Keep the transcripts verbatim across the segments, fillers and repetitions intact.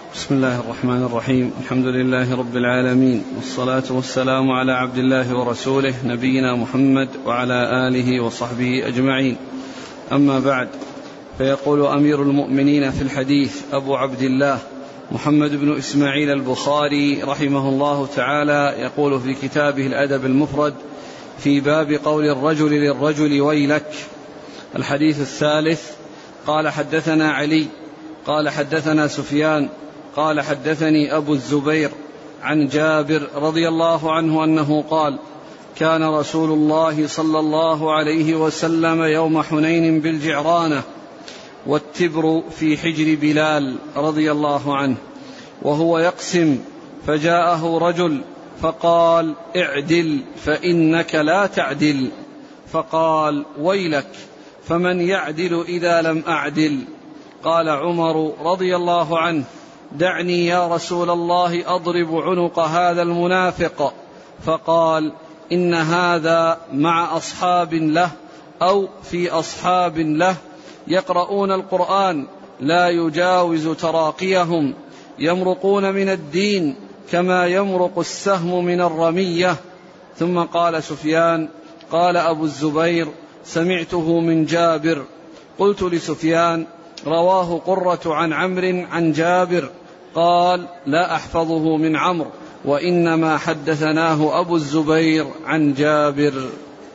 بسم الله الرحمن الرحيم. الحمد لله رب العالمين، والصلاة والسلام على عبد الله ورسوله نبينا محمد وعلى آله وصحبه أجمعين. أما بعد، فيقول أمير المؤمنين في الحديث أبو عبد الله محمد بن إسماعيل البخاري رحمه الله تعالى، يقول في كتابه الأدب المفرد في باب قول الرجل للرجل ويلك. الحديث الثالث: قال حدثنا علي قال حدثنا سفيان قال حدثني أبو الزبير عن جابر رضي الله عنه أنه قال: كان رسول الله صلى الله عليه وسلم يوم حنين بالجعرانة والتبر في حجر بلال رضي الله عنه وهو يقسم، فجاءه رجل فقال: اعدل فإنك لا تعدل. فقال: ويلك، فمن يعدل إذا لم أعدل؟ قال عمر رضي الله عنه: دعني يا رسول الله أضرب عنق هذا المنافق. فقال: إن هذا مع أصحاب له أو في أصحاب له يقرؤون القرآن لا يجاوز تراقيهم، يمرقون من الدين كما يمرق السهم من الرمية. ثم قال سفيان: قال أبو الزبير: سمعته من جابر. قلت لسفيان: رواه قرة عن عمرو عن جابر. قال: لا أحفظه من عمرو، وإنما حدثناه أبو الزبير عن جابر.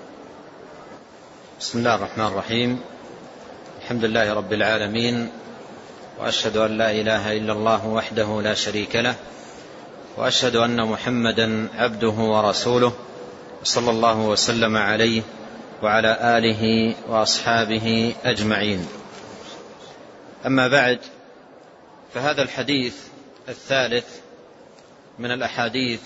بسم الله الرحمن الرحيم. الحمد لله رب العالمين، وأشهد أن لا إله إلا الله وحده لا شريك له، وأشهد أن محمدا عبده ورسوله، صلى الله وسلم عليه وعلى آله وأصحابه أجمعين. أما بعد، فهذا الحديث الثالث من الأحاديث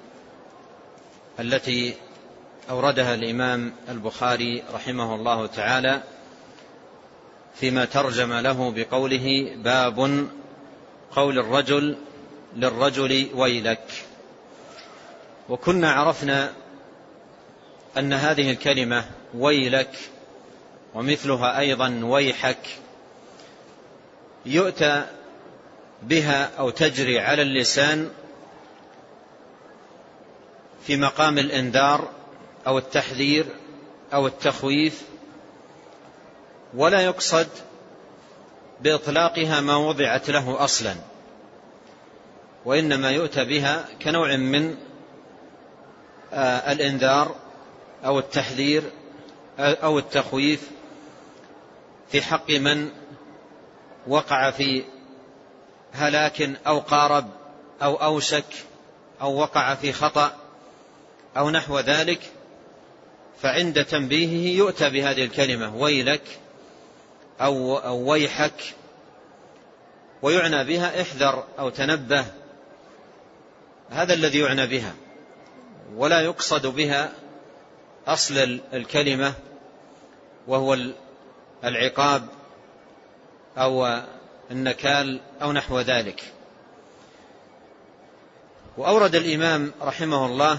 التي أوردها الإمام البخاري رحمه الله تعالى فيما ترجم له بقوله: باب قول الرجل للرجل ويلك. وكنا عرفنا أن هذه الكلمة ويلك ومثلها أيضا ويحك يؤتى بها أو تجري على اللسان في مقام الإنذار أو التحذير أو التخويف، ولا يقصد بإطلاقها ما وضعت له أصلا، وإنما يؤتى بها كنوع من الإنذار أو التحذير أو التخويف في حق من وقع في هلاك أو قارب أو أوشك أو وقع في خطأ أو نحو ذلك، فعند تنبيهه يؤتى بهذه الكلمة ويلك أو, أو ويحك، ويعنى بها احذر أو تنبه. هذا الذي يعنى بها، ولا يقصد بها أصل الكلمة وهو العقاب أو النكال أو نحو ذلك. وأورد الإمام رحمه الله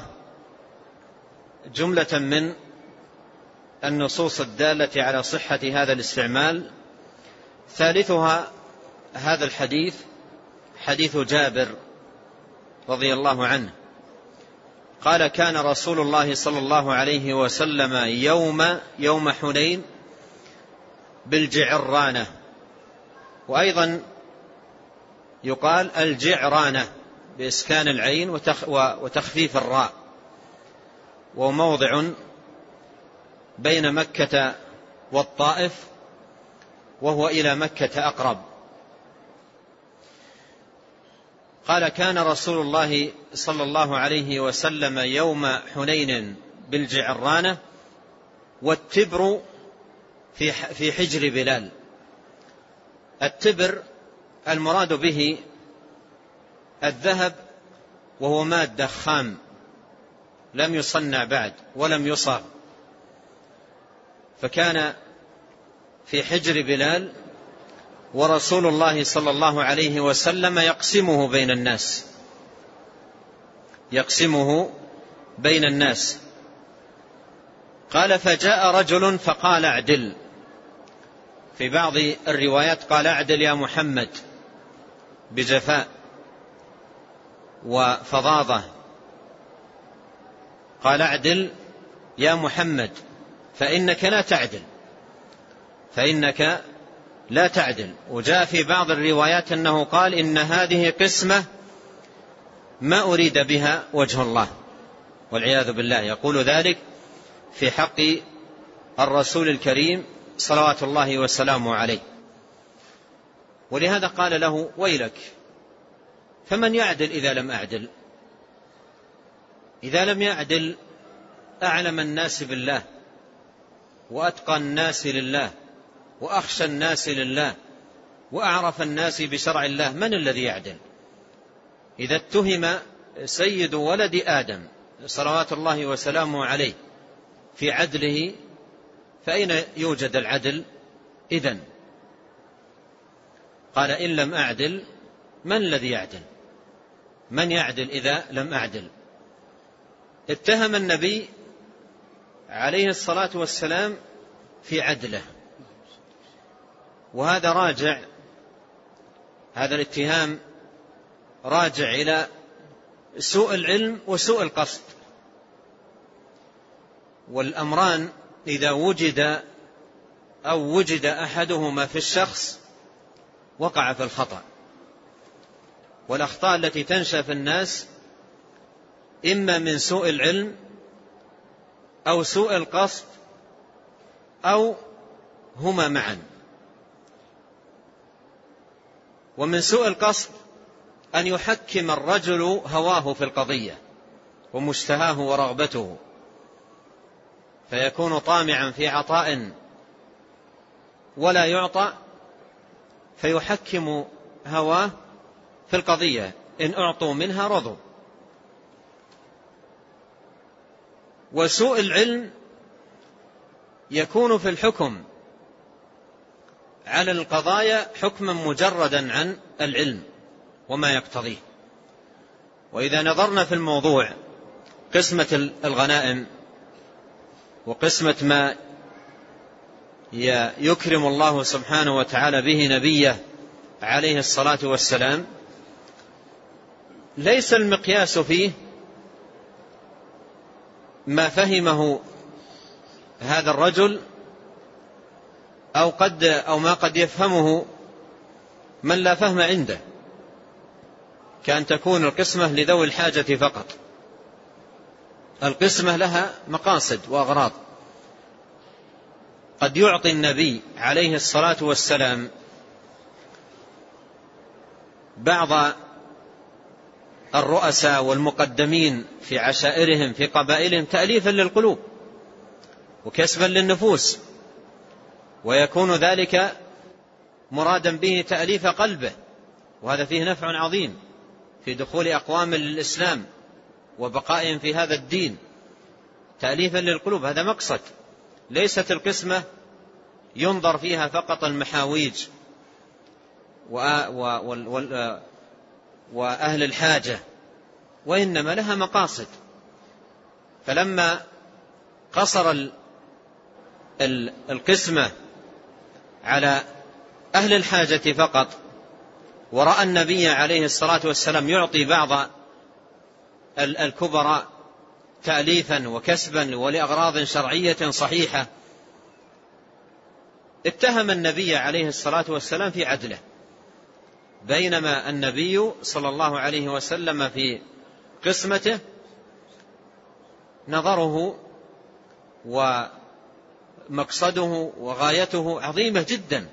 جملة من النصوص الدالة على صحة هذا الاستعمال، ثالثها هذا الحديث حديث جابر رضي الله عنه قال: كان رسول الله صلى الله عليه وسلم يوم يوم حنين بالجعرانة، وأيضا يقال الجعرانة بإسكان العين وتخفيف الراء، وموضع بين مكة والطائف، وهو إلى مكة أقرب. قال: كان رسول الله صلى الله عليه وسلم يوم حنين بالجعرانة والتبر في حجر بلال. التبر المراد به الذهب، وهو مادة خام لم يصنع بعد ولم يصاغ، فكان في حجر بلال، ورسول الله صلى الله عليه وسلم يقسمه بين الناس يقسمه بين الناس قال: فجاء رجل فقال: اعدل. في بعض الروايات قال: اعدل يا محمد بجفاء، وفظاظة. قال اعدل يا محمد فإنك لا تعدل، فإنك لا تعدل. وجاء في بعض الروايات أنه قال إن هذه قسمة ما أريد بها وجه الله، والعياذ بالله. يقول ذلك في حق الرسول الكريم صلوات الله وسلامه عليه. ولهذا قال له ويلك، فمن يعدل إذا لم أعدل؟ إذا لم يعدل أعلم الناس بالله وأتقى الناس لله وأخشى الناس لله وأعرف الناس بشرع الله، من الذي يعدل؟ إذا اتهم سيد ولد آدم صلوات الله وسلامه عليه في عدله، فأين يوجد العدل إذن؟ قال إن لم أعدل من الذي يعدل؟ من يعدل إذا لم أعدل؟ اتهم النبي عليه الصلاة والسلام في عدله، وهذا راجع، هذا الاتهام راجع إلى سوء العلم وسوء القصد. والأمران إذا وجد أو وجد أحدهما في الشخص وقع في الخطأ. والأخطاء التي تنشأ في الناس إما من سوء العلم أو سوء القصد أو هما معا. ومن سوء القصد أن يحكم الرجل هواه في القضية ومشتهاه ورغبته، فيكون طامعا في عطاء ولا يعطى، فيحكم هواه في القضية، إن أعطوا منها رضوا. وسوء العلم يكون في الحكم على القضايا حكما مجردا عن العلم وما يقتضيه. وإذا نظرنا في الموضوع قسمة الغنائم وقسمة ما يكرم الله سبحانه وتعالى به نبيه عليه الصلاة والسلام، ليس المقياس فيه ما فهمه هذا الرجل أو قد أو ما قد يفهمه من لا فهم عنده، كأن تكون القسمة لذوي الحاجة فقط. القسمة لها مقاصد وأغراض. قد يعطي النبي عليه الصلاة والسلام بعض الرؤساء والمقدمين في عشائرهم في قبائلهم تأليفا للقلوب وكسبا للنفوس، ويكون ذلك مرادا به تأليف قلبه، وهذا فيه نفع عظيم في دخول أقوام للإسلام وبقائهم في هذا الدين، تأليفا للقلوب. هذا مقصد. ليست القسمة ينظر فيها فقط المحاويج وأهل الحاجة، وإنما لها مقاصد. فلما قصر القسمة على أهل الحاجة فقط، ورأى النبي عليه الصلاة والسلام يعطي بعض الكبراء تأليفا وكسبا ولأغراض شرعية صحيحة، اتهم النبي عليه الصلاة والسلام في عدله، بينما النبي صلى الله عليه وسلم في قسمته نظره ومقصده وغايته عظيمة جدا،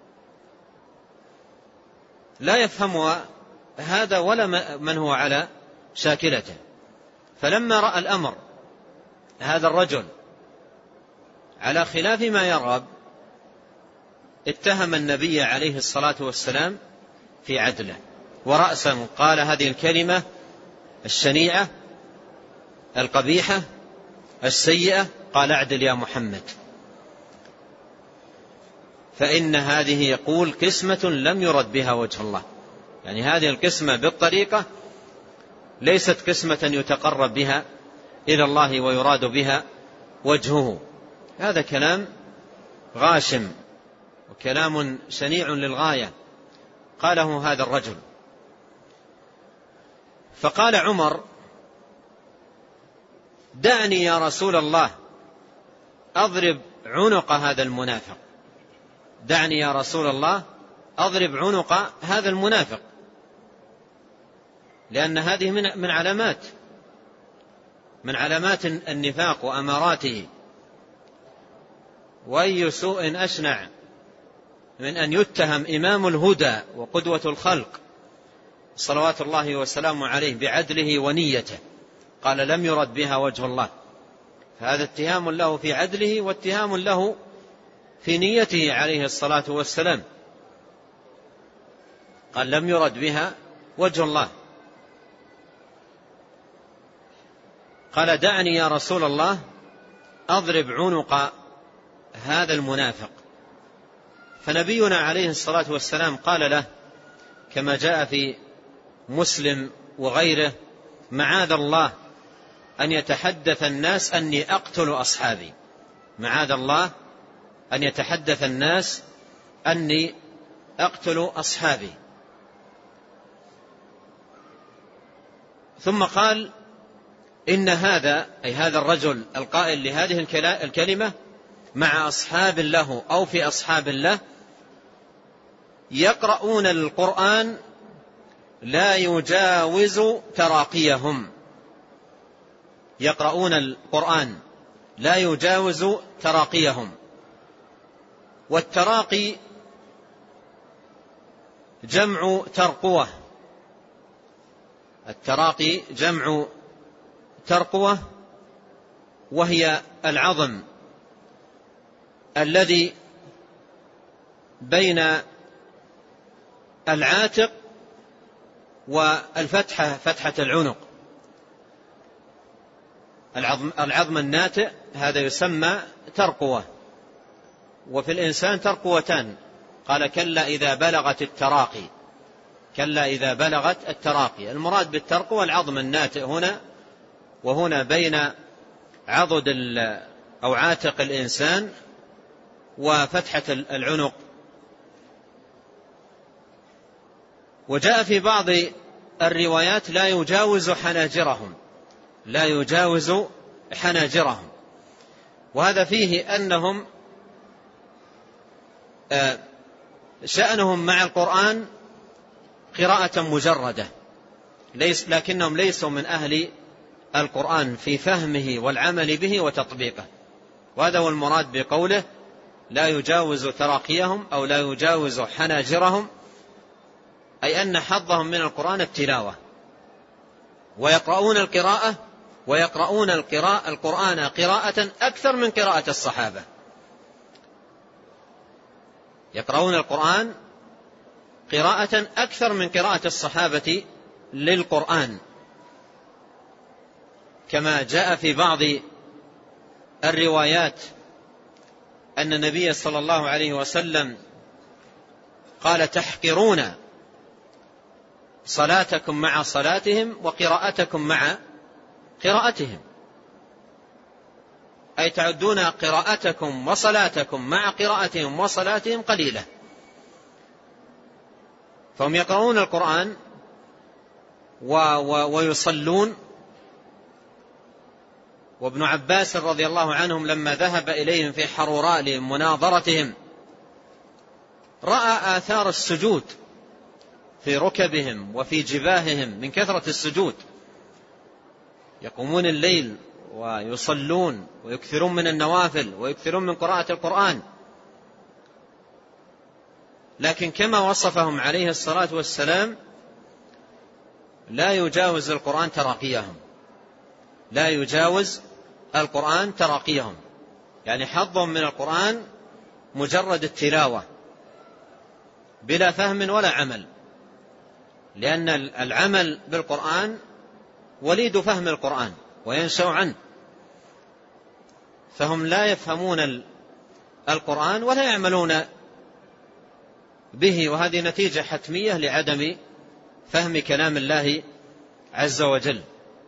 لا يفهم هذا ولا من هو على شاكلته. فلما رأى الأمر هذا الرجل على خلاف ما يرغب، اتهم النبي عليه الصلاة والسلام في عدله، ورأسا قال هذه الكلمة الشنيعة القبيحة السيئة، قال اعدل يا محمد. فإن هذه يقول قسمة لم يرد بها وجه الله، يعني هذه القسمة بالطريقة ليست قسمة يتقرب بها إلى الله ويراد بها وجهه. هذا كلام غاشم وكلام شنيع للغاية قاله هذا الرجل. فقال عمر: دعني يا رسول الله أضرب عنق هذا المنافق، دعني يا رسول الله أضرب عنق هذا المنافق، لأن هذه من من علامات من علامات النفاق وأماراته. وأي سوء أشنع من أن يتهم إمام الهدى وقدوة الخلق صلوات الله وسلامه عليه بعدله ونيته، قال لم يرد بها وجه الله، فهذا اتهام له في عدله واتهام له في نيته عليه الصلاة والسلام. قال لم يرد بها وجه الله. قال: دعني يا رسول الله أضرب عنق هذا المنافق. فنبينا عليه الصلاة والسلام قال له كما جاء في مسلم وغيره: معاذ الله أن يتحدث الناس أني أقتل أصحابي، معاذ الله أن يتحدث الناس أني أقتل أصحابي. ثم قال: إن هذا، أي هذا الرجل القائل لهذه الكلمة، مع أصحاب له أو في أصحاب له يقرؤون القرآن لا يجاوز تراقيهم، يقرؤون القرآن لا يجاوز تراقيهم. والتراقي جمع ترقوة، التراقي جمع ترقوة، وهي العظم الذي بين العاتق والفتحة، فتحة العنق، العظم, العظم الناتئ هذا يسمى ترقوة. وفي الإنسان ترقوتان، قال: كلا إذا بلغت التراقي، كلا إذا بلغت التراقي. المراد بالترقوة العظم الناتئ هنا، وهنا بين عضد أو عاتق الإنسان وفتحة العنق. وجاء في بعض الروايات لا يجاوز حناجرهم، لا يجاوز حناجرهم. وهذا فيه أنهم شأنهم مع القرآن قراءة مجردة، ليس لكنهم ليسوا من أهل القرآن في فهمه والعمل به وتطبيقه. وهذا هو المراد بقوله لا يجاوز تراقيهم أو لا يجاوز حناجرهم، أي أن حظهم من القرآن التلاوة، ويقرؤون القراءة ويقرؤون القراءة القرآن قراءة أكثر من قراءة الصحابة، يقرؤون القرآن قراءة أكثر من قراءة الصحابة للقرآن، كما جاء في بعض الروايات أن النبي صلى الله عليه وسلم قال: تحقرون صلاتكم مع صلاتهم وقراءتكم مع قراءتهم، أي تعدون قراءتكم وصلاتكم مع قراءتهم وصلاتهم قليلة. فهم يقرؤون القرآن ويصلون. وابن عباس رضي الله عنهم لما ذهب إليهم في حروراء لمناظرتهم رأى آثار السجود في ركبهم وفي جباههم من كثرة السجود، يقومون الليل ويصلون ويكثرون من النوافل ويكثرون من قراءة القرآن. لكن كما وصفهم عليه الصلاة والسلام لا يجاوز القرآن تراقيهم، لا يجاوز القرآن تراقيهم، يعني حظهم من القرآن مجرد التلاوة بلا فهم ولا عمل، لأن العمل بالقرآن وليد فهم القرآن وينشأ عنه، فهم لا يفهمون القرآن ولا يعملون به، وهذه نتيجة حتمية لعدم فهم كلام الله عز وجل.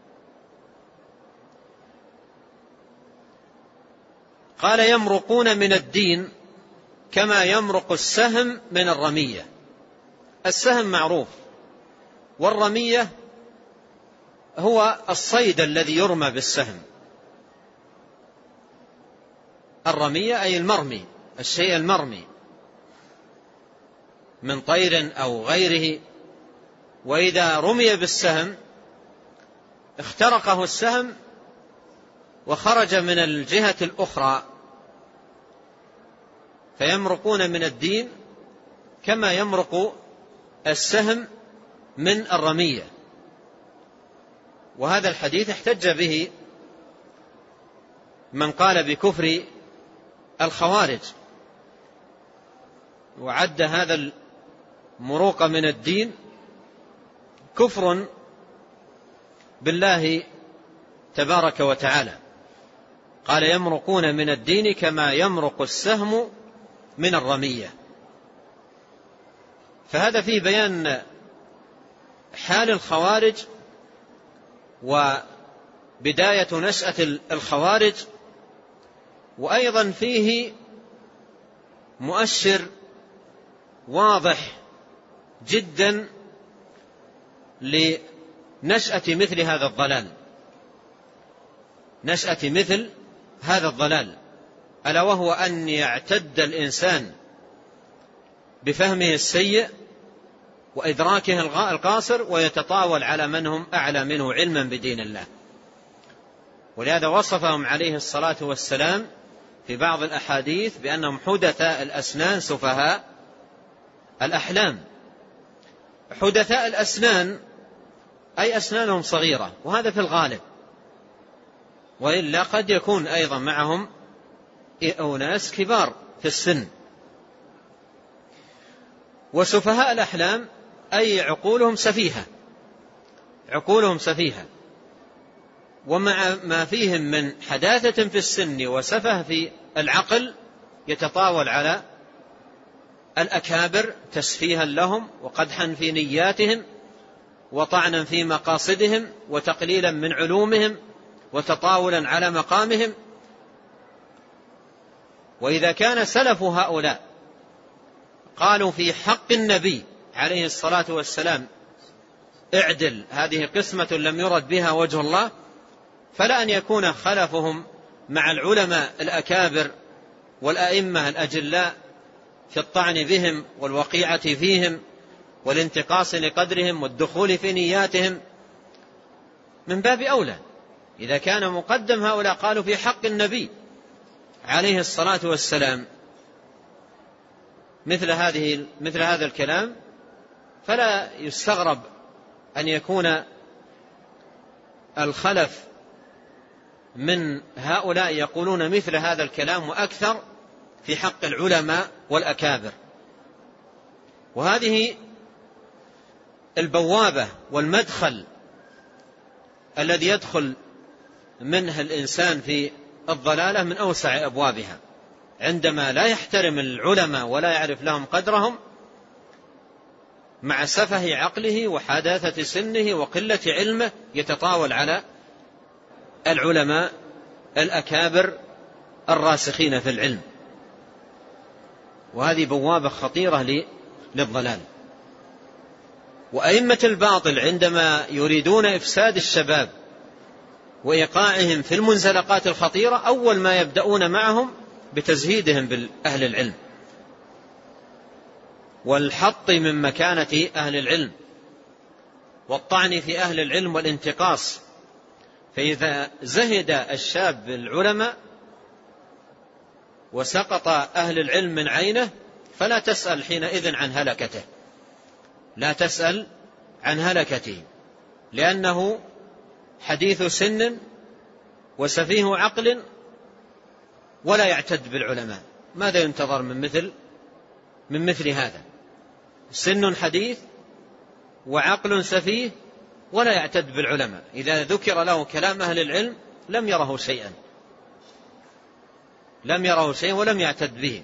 قال: يمرقون من الدين كما يمرق السهم من الرمية. السهم معروف، والرمية هو الصيد الذي يرمى بالسهم. الرمية أي المرمي، الشيء المرمي من طير أو غيره. وإذا رمي بالسهم اخترقه السهم وخرج من الجهة الأخرى، فيمرقون من الدين كما يمرق السهم من الرمية. وهذا الحديث احتج به من قال بكفر الخوارج، وعد هذا المروق من الدين كفر بالله تبارك وتعالى. قال يمرقون من الدين كما يمرق السهم من الرمية. فهذا فيه بيان حال الخوارج وبداية نشأة الخوارج، وأيضا فيه مؤشر واضح جدا لنشأة مثل هذا الضلال، نشأة مثل هذا الضلال، ألا وهو أن يعتد الإنسان بفهمه السيء وإدراكه القاصر ويتطاول على من هم أعلى منه علما بدين الله. ولهذا وصفهم عليه الصلاة والسلام في بعض الأحاديث بأنهم حدثاء الأسنان سفهاء الأحلام. حدثاء الأسنان أي أسنانهم صغيرة، وهذا في الغالب، وإلا قد يكون أيضا معهم أناس كبار في السن. وسفهاء الأحلام أي عقولهم سفيهة، عقولهم سفيهة، ومع ما فيهم من حداثة في السن وسفه في العقل يتطاول على الأكابر تسفيها لهم وقدحا في نياتهم وطعنا في مقاصدهم وتقليلا من علومهم وتطاولا على مقامهم. وإذا كان سلف هؤلاء قالوا في حق النبي عليه الصلاة والسلام اعدل، هذه قسمة لم يرد بها وجه الله، فلا أن يكون خلفهم مع العلماء الأكابر والأئمة الأجلاء في الطعن بهم والوقيعة فيهم والانتقاص لقدرهم والدخول في نياتهم من باب أولى. إذا كان مقدم هؤلاء قالوا في حق النبي عليه الصلاة والسلام مثل هذه مثل هذا الكلام، فلا يستغرب أن يكون الخلف من هؤلاء يقولون مثل هذا الكلام وأكثر في حق العلماء والأكابر. وهذه البوابة والمدخل الذي يدخل منه الإنسان في الضلالة من أوسع أبوابها، عندما لا يحترم العلماء ولا يعرف لهم قدرهم مع سفه عقله وحداثة سنه وقلة علمه يتطاول على العلماء الأكابر الراسخين في العلم. وهذه بوابة خطيرة للضلال. وأئمة الباطل عندما يريدون إفساد الشباب وإيقاعهم في المنزلقات الخطيرة أول ما يبدأون معهم بتزهيدهم بالأهل العلم والحط من مكانة أهل العلم والطعن في أهل العلم والانتقاص. فإذا زهد الشاب بالعلماء وسقط أهل العلم من عينه فلا تسأل حينئذ عن هلكته، لا تسأل عن هلكته، لأنه حديث سن وسفيه عقل ولا يعتد بالعلماء. ماذا ينتظر من مثل من مثل هذا؟ سن حديث وعقل سفيه ولا يعتد بالعلماء. إذا ذكر له كلام أهل العلم لم يره شيئا، لم يره شيئا ولم يعتد به.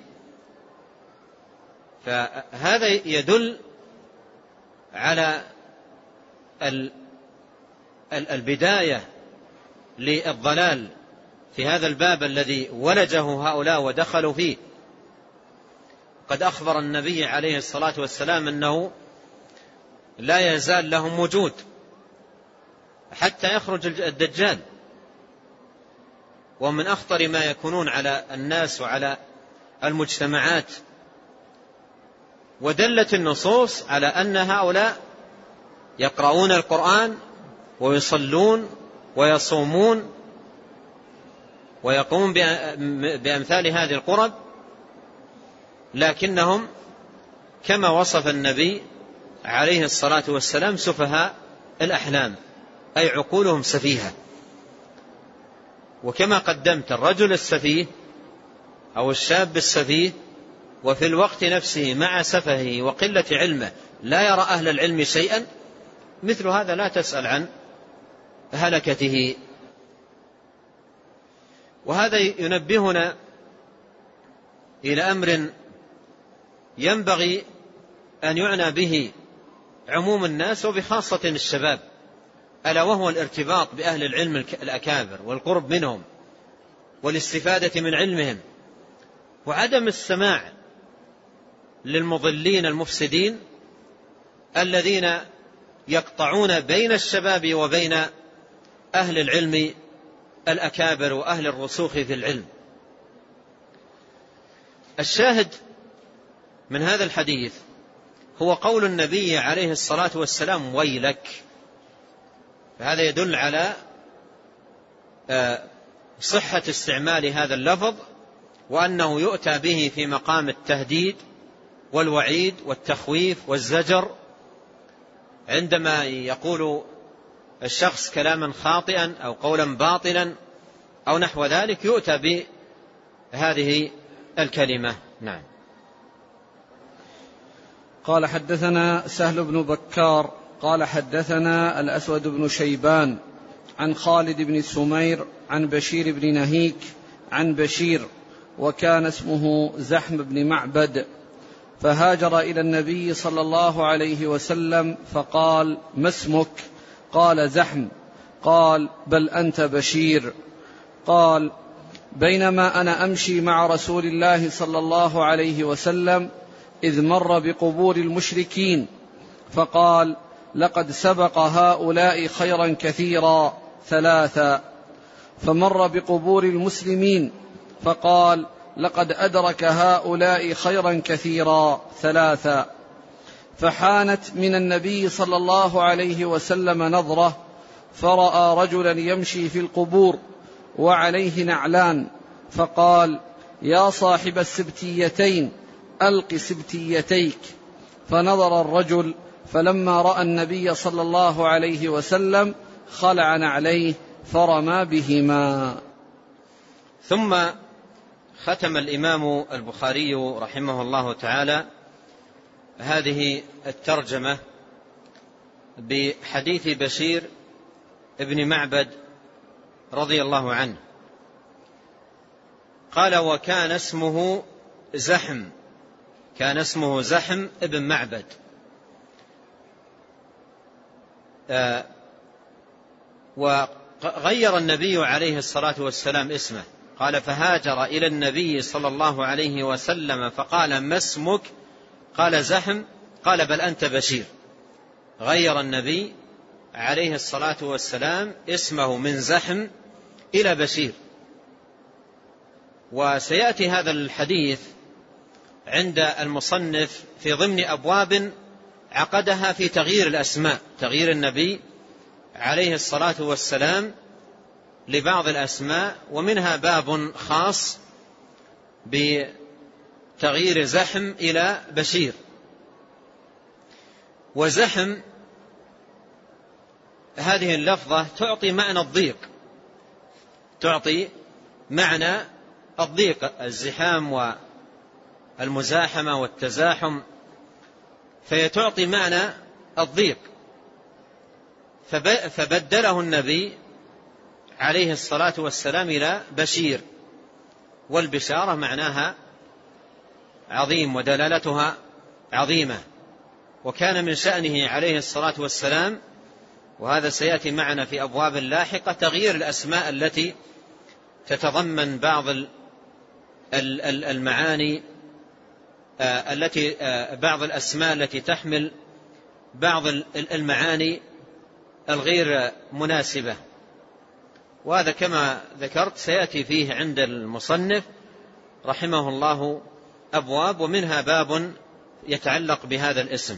فهذا يدل على البداية للضلال في هذا الباب الذي ولجه هؤلاء ودخلوا فيه. قد أخبر النبي عليه الصلاة والسلام أنه لا يزال لهم وجود حتى يخرج الدجال، ومن أخطر ما يكونون على الناس وعلى المجتمعات. ودلت النصوص على أن هؤلاء يقرؤون القرآن ويصلون ويصومون ويقومون بأمثال هذه القرب، لكنهم كما وصف النبي عليه الصلاة والسلام سفهاء الأحلام، أي عقولهم سفيهة. وكما قدمت الرجل السفيه أو الشاب السفيه وفي الوقت نفسه مع سفهه وقلة علمه لا يرى أهل العلم شيئا، مثل هذا لا تسأل عن هلكته. وهذا ينبهنا إلى أمر ينبغي أن يعنى به عموم الناس وبخاصة الشباب، ألا وهو الارتباط بأهل العلم الأكابر والقرب منهم والاستفادة من علمهم، وعدم السماع للمضلين المفسدين الذين يقطعون بين الشباب وبين أهل العلم الأكابر وأهل الرسوخ في العلم. الشاهد من هذا الحديث هو قول النبي عليه الصلاة والسلام ويلك، فهذا يدل على صحة استعمال هذا اللفظ، وأنه يؤتى به في مقام التهديد والوعيد والتخويف والزجر عندما يقول الشخص كلاما خاطئا أو قولا باطلا أو نحو ذلك، يؤتى بهذه الكلمة. نعم. قال حدثنا سهل بن بكار قال حدثنا الأسود بن شيبان عن خالد بن سمير عن بشير بن نهيك عن بشير وكان اسمه زحم بن معبد، فهاجر إلى النبي صلى الله عليه وسلم فقال: ما اسمك؟ قال: زحم. قال: بل أنت بشير. قال: بينما أنا أمشي مع رسول الله صلى الله عليه وسلم إذ مر بقبور المشركين فقال: لقد سبق هؤلاء خيرا كثيرا ثلاثا. فمر بقبور المسلمين فقال: لقد أدرك هؤلاء خيرا كثيرا ثلاثا. فحانت من النبي صلى الله عليه وسلم نظرة فرأى رجلا يمشي في القبور وعليه نعلان، فقال: يا صاحب السبتيتين ألق سبتيتيك. فنظر الرجل فلما رأى النبي صلى الله عليه وسلم خلع نعليه فرمى بهما. ثم ختم الإمام البخاري رحمه الله تعالى هذه الترجمة بحديث بشير ابن معبد رضي الله عنه. قال: وكان اسمه زحم، كان اسمه زحم ابن معبد. آه وغير النبي عليه الصلاة والسلام اسمه، قال: فهاجر إلى النبي صلى الله عليه وسلم فقال: ما اسمك؟ قال: زحم. قال: بل أنت بشير. غير النبي عليه الصلاة والسلام اسمه من زحم إلى بشير. وسيأتي هذا الحديث عند المصنف في ضمن أبواب عقدها في تغيير الأسماء، تغيير النبي عليه الصلاة والسلام لبعض الأسماء، ومنها باب خاص بتغيير زحم إلى بشير. وزحم هذه اللفظة تعطي معنى الضيق، تعطي معنى الضيق، الزحام والمزاحمة والتزاحم، فهي تعطي معنى الضيق. فبدله النبي عليه الصلاة والسلام إلى بشير، والبشارة معناها عظيم ودلالتها عظيمة. وكان من شأنه عليه الصلاة والسلام، وهذا سيأتي معنا في أبواب لاحقة، تغيير الأسماء التي تتضمن بعض المعاني التي بعض الأسماء التي تحمل بعض المعاني الغير مناسبة، وهذا كما ذكرت سيأتي فيه عند المصنف رحمه الله أبواب، ومنها باب يتعلق بهذا الاسم.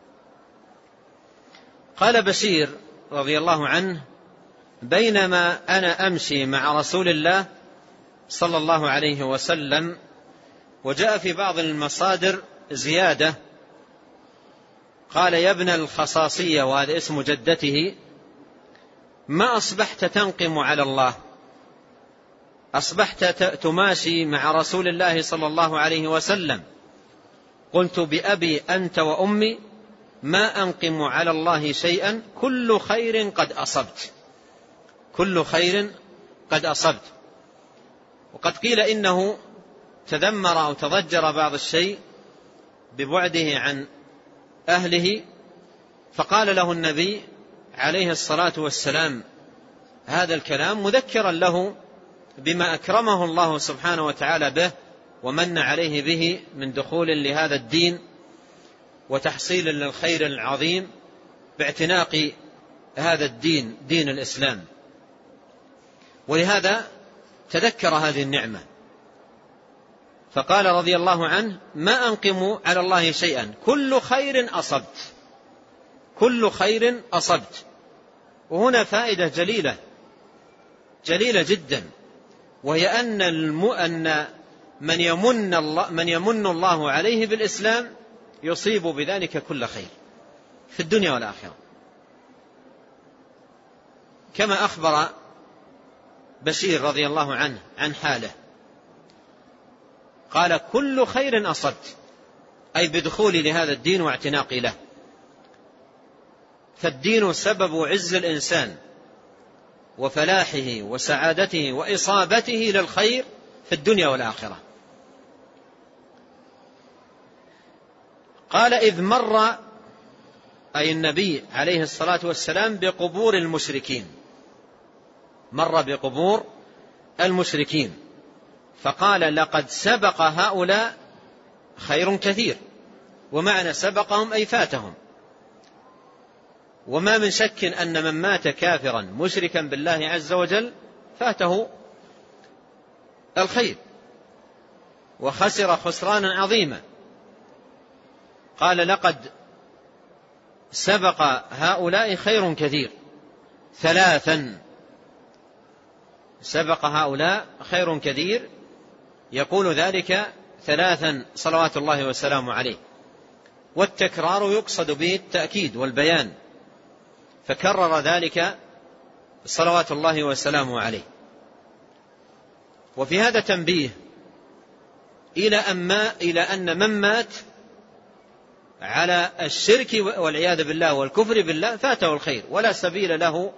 قال بشير رضي الله عنه: بينما أنا أمشي مع رسول الله صلى الله عليه وسلم، وجاء في بعض المصادر زيادة، قال: يا ابن الخصاصية، وهذا اسم جدته، ما أصبحت تنقم على الله؟ أصبحت تماشي مع رسول الله صلى الله عليه وسلم. قلت: بأبي أنت وأمي ما أنقم على الله شيئا، كل خير قد أصبت، كل خير قد أصبت. وقد قيل إنه تذمر أو تضجر بعض الشيء ببعده عن أهله، فقال له النبي عليه الصلاة والسلام هذا الكلام مذكرا له بما أكرمه الله سبحانه وتعالى به ومن عليه به من دخول لهذا الدين وتحصيل للخير العظيم باعتناق هذا الدين، دين الإسلام. ولهذا تذكر هذه النعمة، فقال رضي الله عنه: ما أنقم على الله شيئا، كل خير أصبت، كل خير أصبت. وهنا فائدة جليلة جليلة جدا، وهي أن أن من يمن الله من يمن الله عليه بالإسلام يصيب بذلك كل خير في الدنيا والآخرة، كما أخبر بشير رضي الله عنه عن حاله، قال: كل خير أصبت، أي بدخولي لهذا الدين واعتناقي له. فالدين سبب عز الإنسان وفلاحه وسعادته وإصابته للخير في الدنيا والآخرة. قال: إذ مر، أي النبي عليه الصلاة والسلام، بقبور المشركين، مر بقبور المشركين، فقال: لقد سبق هؤلاء خير كثير. ومعنى سبقهم أي فاتهم. وما من شك أن من مات كافرا مشركا بالله عز وجل فاته الخير وخسر خسرانا عظيما. قال: لقد سبق هؤلاء خير كثير، ثلاثا، سبق هؤلاء خير كثير، يقول ذلك ثلاثا صلوات الله وسلامه عليه. والتكرار يقصد به التأكيد والبيان، فكرر ذلك صلوات الله وسلامه عليه. وفي هذا تنبيه إلى أما إلى أن من مات على الشرك والعياذ بالله والكفر بالله فاته الخير ولا سبيل له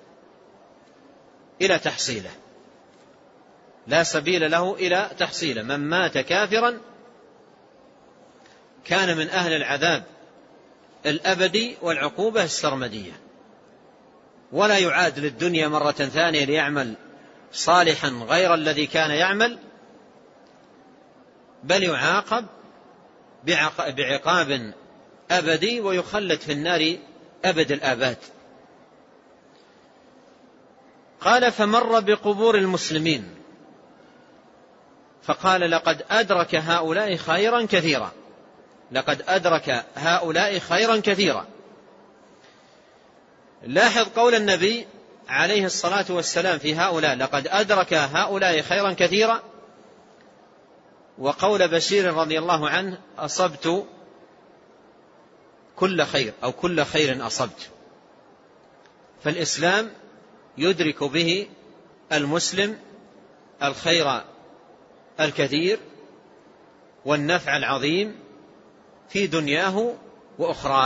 إلى تحصيله، لا سبيل له إلى تحصيله. من مات كافرا كان من أهل العذاب الأبدي والعقوبة السرمدية، ولا يعاد للدنيا مرة ثانية ليعمل صالحا غير الذي كان يعمل، بل يعاقب بعقاب أبدي ويخلد في النار أبد الآباد. قال: فمر بقبور المسلمين فقال: لقد أدرك هؤلاء خيرا كثيرا، لقد أدرك هؤلاء خيرا كثيرا. لاحظ قول النبي عليه الصلاة والسلام في هؤلاء: لقد أدرك هؤلاء خيرا كثيرا، وقول بشير رضي الله عنه: أصبت كل خير، أو كل خير أصبت. فالإسلام يدرك به المسلم الخير الكثير والنفع العظيم في دنياه وأخراه.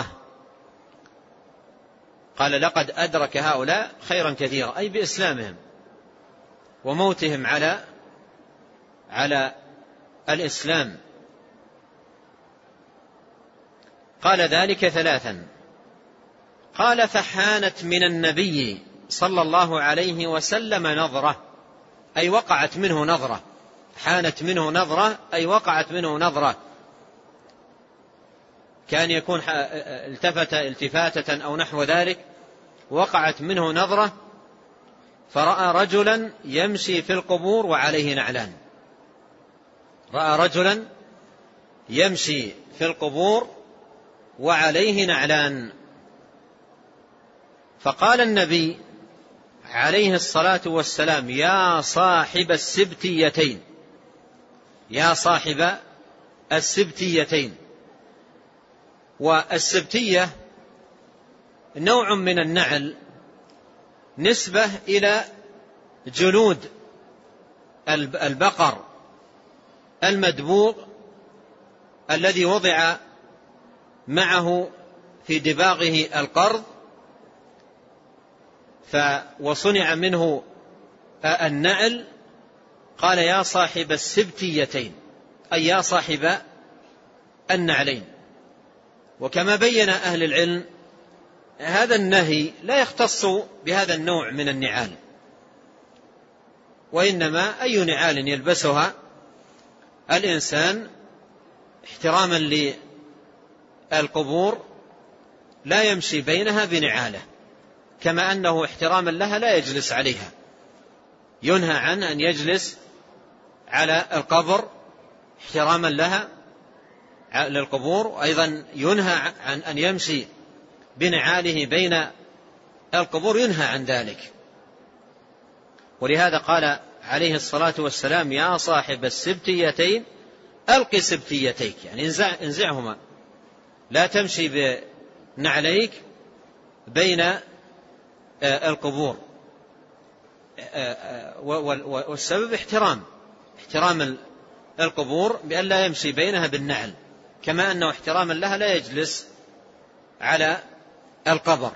قال: لقد أدرك هؤلاء خيرا كثيرا، أي بإسلامهم وموتهم على على الإسلام. قال ذلك ثلاثا. قال: فحانت من النبي صلى الله عليه وسلم نظرة، أي وقعت منه نظرة، حانت منه نظرة أي وقعت منه نظرة، كان يكون التفت التفاتة أو نحو ذلك، وقعت منه نظرة فرأى رجلا يمشي في القبور وعليه نعلان. رأى رجلا يمشي في القبور وعليه نعلان. فقال النبي عليه الصلاة والسلام: يا صاحب السبتيتين، يا صاحب السبتيتين. والسبتية نوع من النعل نسبة إلى جلود البقر المدبوغ الذي وضع معه في دباغه القرض وصنع منه النعل. قال: يا صاحب السبتيتين، أي يا صاحب النعلين. وكما بين أهل العلم هذا النهي لا يختص بهذا النوع من النعال، وإنما أي نعال يلبسها الإنسان احتراما للقبور لا يمشي بينها بنعاله، كما أنه احتراما لها لا يجلس عليها. ينهى عن أن يجلس على القبر احتراما لها للقبور، وأيضا ينهى عن أن يمشي بنعاله بين القبور، ينهى عن ذلك. ولهذا قال عليه الصلاة والسلام: يا صاحب السبتيتين ألق سبتيتيك، يعني انزع انزعهما، لا تمشي بنعليك بين القبور. والسبب احترام احترام القبور بأن لا يمشي بينها بالنعل، كما أنه احتراما لها لا يجلس على القبر.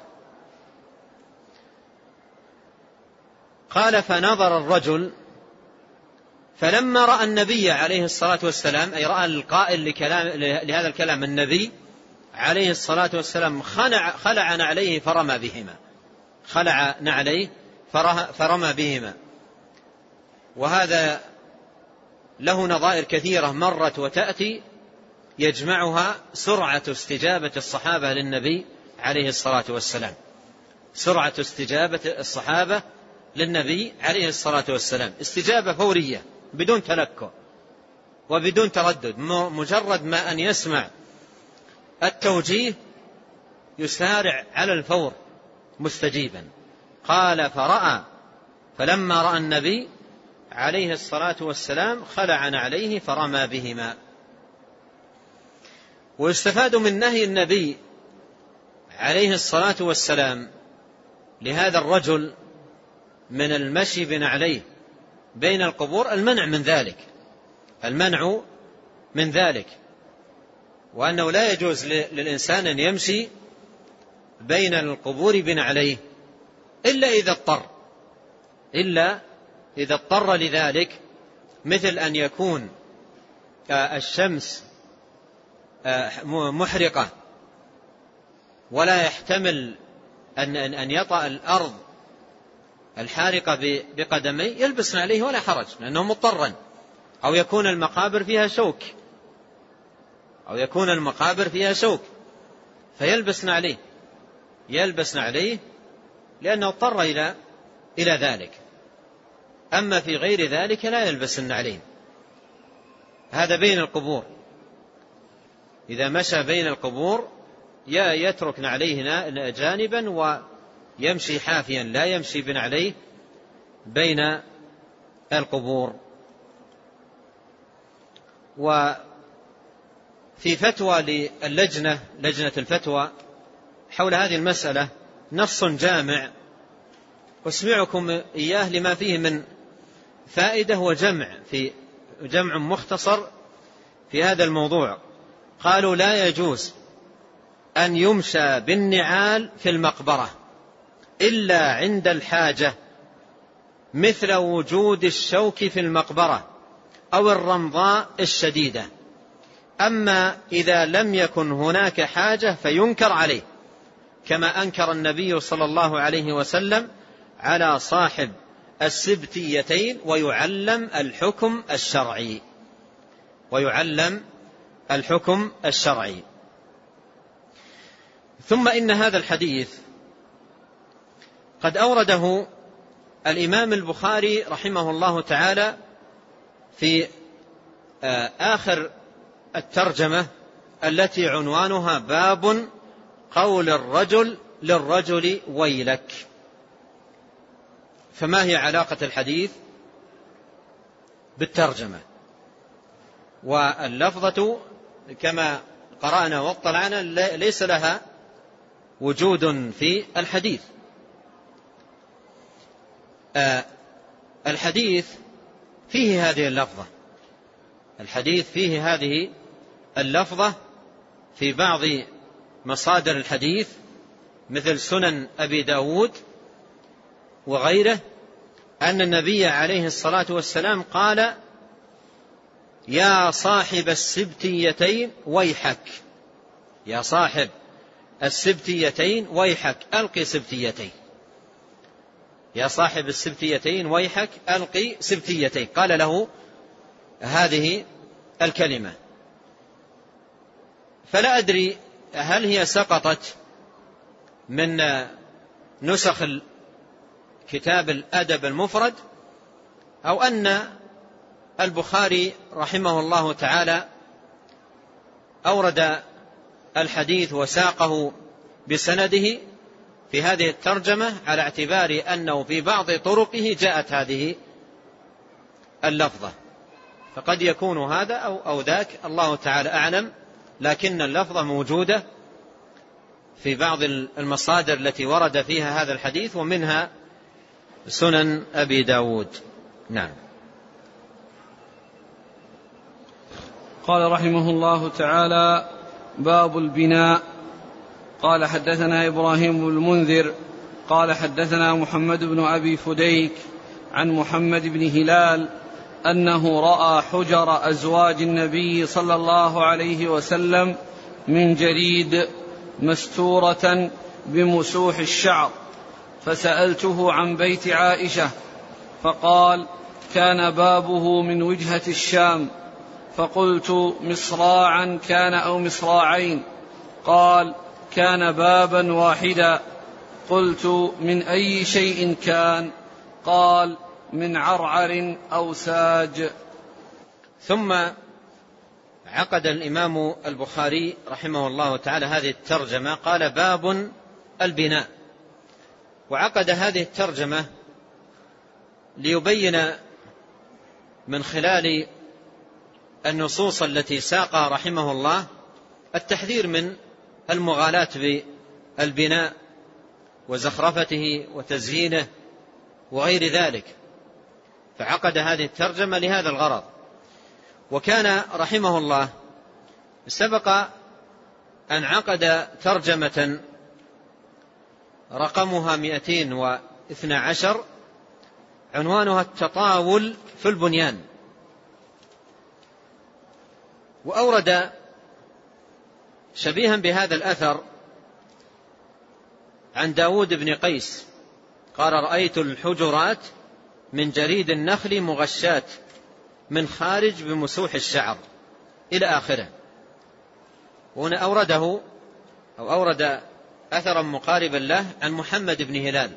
قال: فنظر الرجل فلما رأى النبي عليه الصلاة والسلام، أي رأى القائل لكلام لهذا الكلام النبي عليه الصلاة والسلام، خلع, خلع نعليه فرمى بهما، خلع نعليه فرمى بهما. وهذا له نظائر كثيرة مرت وتأتي يجمعها سرعة استجابة الصحابة للنبي عليه الصلاة والسلام، سرعة استجابة الصحابة للنبي عليه الصلاة والسلام، استجابة فورية بدون تلكؤ وبدون تردد، مجرد ما أن يسمع التوجيه يسارع على الفور مستجيبا. قال: فرأى فلما رأى النبي عليه الصلاة والسلام خلع نعليه فرمى بهما. ويستفاد من نهي النبي عليه الصلاة والسلام لهذا الرجل من المشي بنعليه بين القبور المنع من ذلك، المنع من ذلك، وأنه لا يجوز للإنسان أن يمشي بين القبور بنعليه إلا إذا اضطر، إلا إذا اضطر لذلك، مثل أن يكون الشمس محرقة ولا يحتمل أن يطأ الأرض الحارقة بقدمي، يلبس عليه ولا حرج لأنه مضطرا. أو يكون المقابر فيها شوك، أو يكون المقابر فيها شوك فيلبس عليه، يلبس عليه لأنه اضطر إلى إلى ذلك. أما في غير ذلك لا يلبس النعلين. هذا بين القبور، إذا مشى بين القبور يترك نعليه جانبا ويمشي حافيا، لا يمشي بنعليه بين القبور. وفي فتوى للجنة لجنة الفتوى حول هذه المسألة نص جامع أسمعكم إياه لما فيه من فائدة وجمع في جمع مختصر في هذا الموضوع. قالوا: لا يجوز أن يمشى بالنعال في المقبرة إلا عند الحاجة، مثل وجود الشوك في المقبرة أو الرمضاء الشديدة. أما إذا لم يكن هناك حاجة فينكر عليه، كما أنكر النبي صلى الله عليه وسلم على صاحب السبتيتين، ويعلم الحكم الشرعي، ويعلم الحكم الشرعي. ثم إن هذا الحديث قد أورده الإمام البخاري رحمه الله تعالى في آخر الترجمة التي عنوانها باب قول الرجل للرجل ويلك. فما هي علاقة الحديث بالترجمة؟ واللفظة كما قرأنا واطلعنا ليس لها وجود في الحديث. الحديث فيه هذه اللفظة الحديث فيه هذه اللفظة في بعض مصادر الحديث مثل سنن أبي داود وغيره، أن النبي عليه الصلاة والسلام قال: يا صاحب السبتيتين ويحك، يا صاحب السبتيتين ويحك ألقي سبتيتين، يا صاحب السبتيتين ويحك ألقي سبتيتين. قال له هذه الكلمة. فلا أدري هل هي سقطت من نسخ كتاب الأدب المفرد، أو أن البخاري رحمه الله تعالى أورد الحديث وساقه بسنده في هذه الترجمة على اعتبار أنه في بعض طرقه جاءت هذه اللفظة، فقد يكون هذا أو, أو ذاك، الله تعالى أعلم، لكن اللفظة موجودة في بعض المصادر التي ورد فيها هذا الحديث، ومنها سنن أبي داود. نعم. قال رحمه الله تعالى: باب البناء. قال حدثنا إبراهيم بن المنذر قال حدثنا محمد بن أبي فديك عن محمد بن هلال أنه رأى حجر أزواج النبي صلى الله عليه وسلم من جريد مستورة بمسوح الشعر، فسألته عن بيت عائشة فقال: كان بابه من وجهة الشام. فقلت: مصراعا كان أو مصراعين؟ قال: كان بابا واحدا. قلت: من أي شيء كان؟ قال: من عرعر أو ساج. ثم عقد الإمام البخاري رحمه الله تعالى هذه الترجمة، قال: باب البناء. وعقد هذه الترجمة ليبين من خلال النصوص التي ساقها رحمه الله التحذير من المغالاة بالبناء وزخرفته وتزيينه وغير ذلك، فعقد هذه الترجمة لهذا الغرض. وكان رحمه الله سبق أن عقد ترجمة رقمها مئتين واثنى عشر عنوانها التطاول في البنيان، وأورد شبيها بهذا الأثر عن داود بن قيس قال: رأيت الحجرات من جريد النخل مغشات من خارج بمسوح الشعر، إلى آخره. وهنا أورده أو أورد أثرا مقاربا له عن محمد بن هلال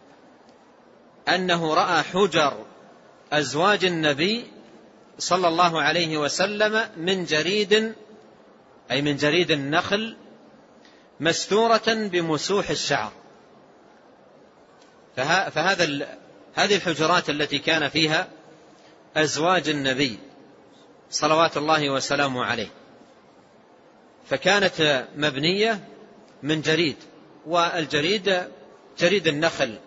أنه رأى حجر أزواج النبي صلى الله عليه وسلم من جريد، أي من جريد النخل، مستورة بمسوح الشعر. فهذا هذه الحجرات التي كان فيها أزواج النبي صلوات الله وسلامه عليه، فكانت مبنية من جريد، والجريد جريد النخل.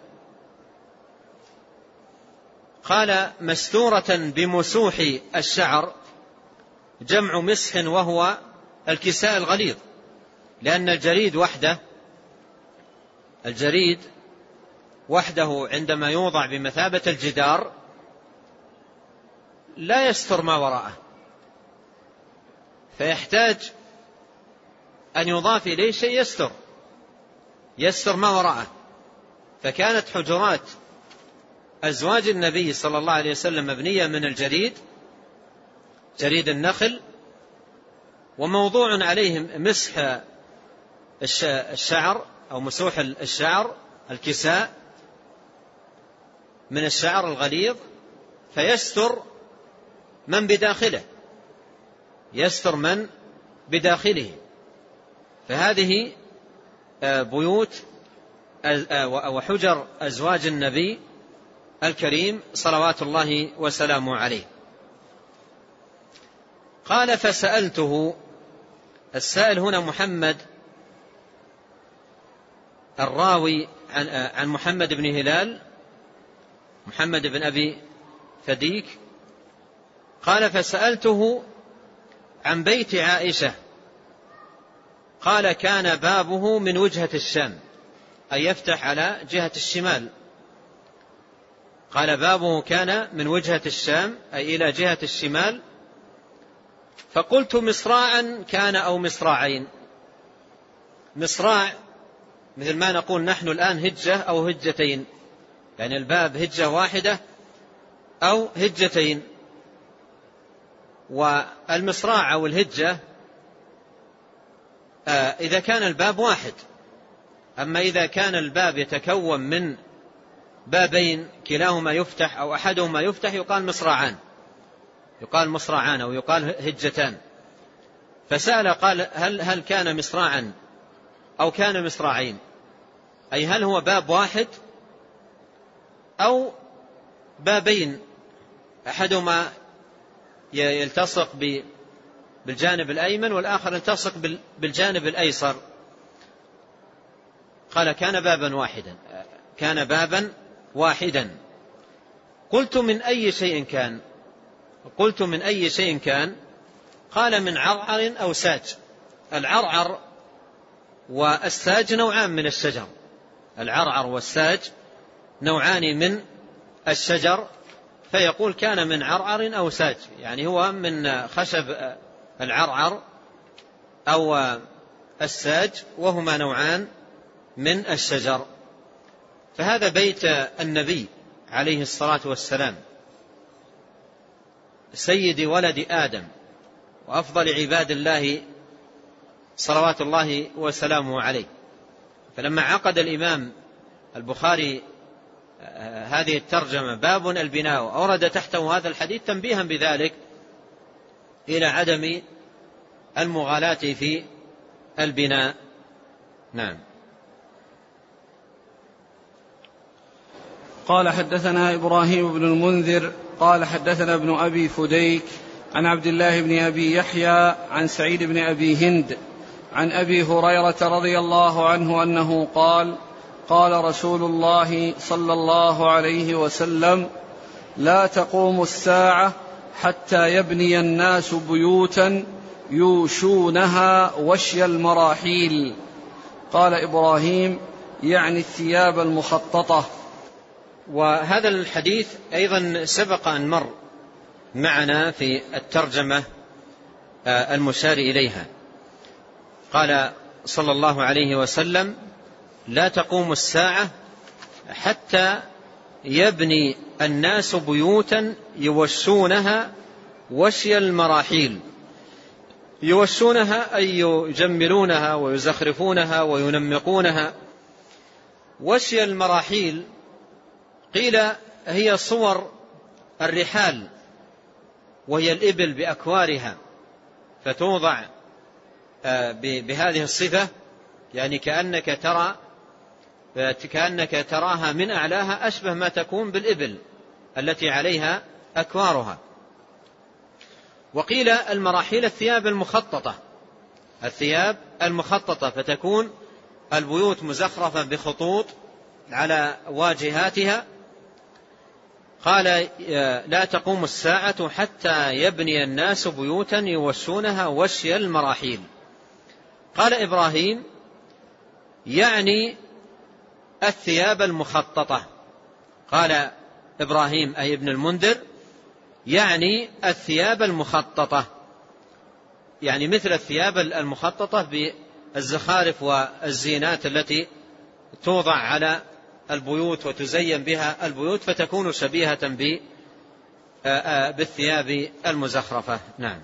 قال: مستورة بمسوح الشعر، جمع مسح، وهو الكساء الغليظ، لأن الجريد وحده الجريد وحده عندما يوضع بمثابة الجدار لا يستر ما وراءه، فيحتاج أن يضاف إليه شيء يستر يستر ما وراءه. فكانت حجرات أزواج النبي صلى الله عليه وسلم مبنية من الجريد، جريد النخل، وموضوع عليهم مسح الشعر أو مسوح الشعر، الكساء، من الشعر الغليظ فيستر من بداخله، يستر من بداخله. فهذه بيوت وحجر أزواج النبي الكريم صلوات الله وسلامه عليه. قال فسألته، السائل هنا محمد الراوي عن محمد بن هلال، محمد بن أبي فديك. قال فسألته عن بيت عائشة، قال كان بابه من وجهة الشام، أي يفتح على جهة الشمال. قال بابه كان من وجهة الشام أي إلى جهة الشمال. فقلت مصراعا كان أو مصراعين. مصراع مثل ما نقول نحن الآن هجة أو هجتين، يعني الباب هجة واحدة أو هجتين. والمصراع أو الهجة إذا كان الباب واحد، أما إذا كان الباب يتكون من بابين كلاهما يفتح أو أحدهما يفتح يقال مصراعان، يقال مصراعان أو يقال هجتان. فسأل قال هل, هل كان مصراعا أو كان مصراعين، أي هل هو باب واحد أو بابين أحدهما يلتصق بالجانب الأيمن والآخر يلتصق بالجانب الأيسر. قال كان بابا واحدا، كان بابا واحدا. قلت من أي شيء كان؟ قلت من أي شيء كان؟ قال من عرعر أو ساج. العرعر والساج نوعان من الشجر، العرعر والساج نوعان من الشجر. فيقول كان من عرعر أو ساج، يعني هو من خشب العرعر أو الساج، وهما نوعان من الشجر. فهذا بيت النبي عليه الصلاة والسلام، سيد ولد آدم وأفضل عباد الله صلوات الله وسلامه عليه. فلما عقد الإمام البخاري هذه الترجمة باب البناء أورد تحته هذا الحديث تنبيها بذلك إلى عدم المغالاة في البناء. نعم. قال حدثنا إبراهيم بن المنذر قال حدثنا ابن أبي فديك عن عبد الله بن أبي يحيى عن سعيد بن أبي هند عن أبي هريرة رضي الله عنه أنه قال قال رسول الله صلى الله عليه وسلم لا تقوم الساعة حتى يبني الناس بيوتا يوشونها وشي المراحيل. قال إبراهيم يعني الثياب المخططة. وهذا الحديث أيضا سبق أن مر معنا في الترجمة المشار إليها. قال صلى الله عليه وسلم لا تقوم الساعة حتى يبني الناس بيوتا يوشونها وشي المراحيل. يوشونها أي يجملونها ويزخرفونها وينمقونها. وشي المراحيل قيل هي صور الرحال، وهي الإبل بأكوارها، فتوضع بهذه الصفة، يعني كأنك ترى كأنك تراها من أعلاها أشبه ما تكون بالإبل التي عليها أكوارها. وقيل المراحيل الثياب المخططة، الثياب المخططة، فتكون البيوت مزخرفة بخطوط على واجهاتها. قال لا تقوم الساعة حتى يبني الناس بيوتا يوشونها وشي المراحيل. قال إبراهيم يعني الثياب المخططة. قال إبراهيم أي ابن المنذر يعني الثياب المخططة، يعني مثل الثياب المخططة بالزخارف والزينات التي توضع على البيوت وتزين بها البيوت، فتكون شبيهة بالثياب المزخرفة. نعم.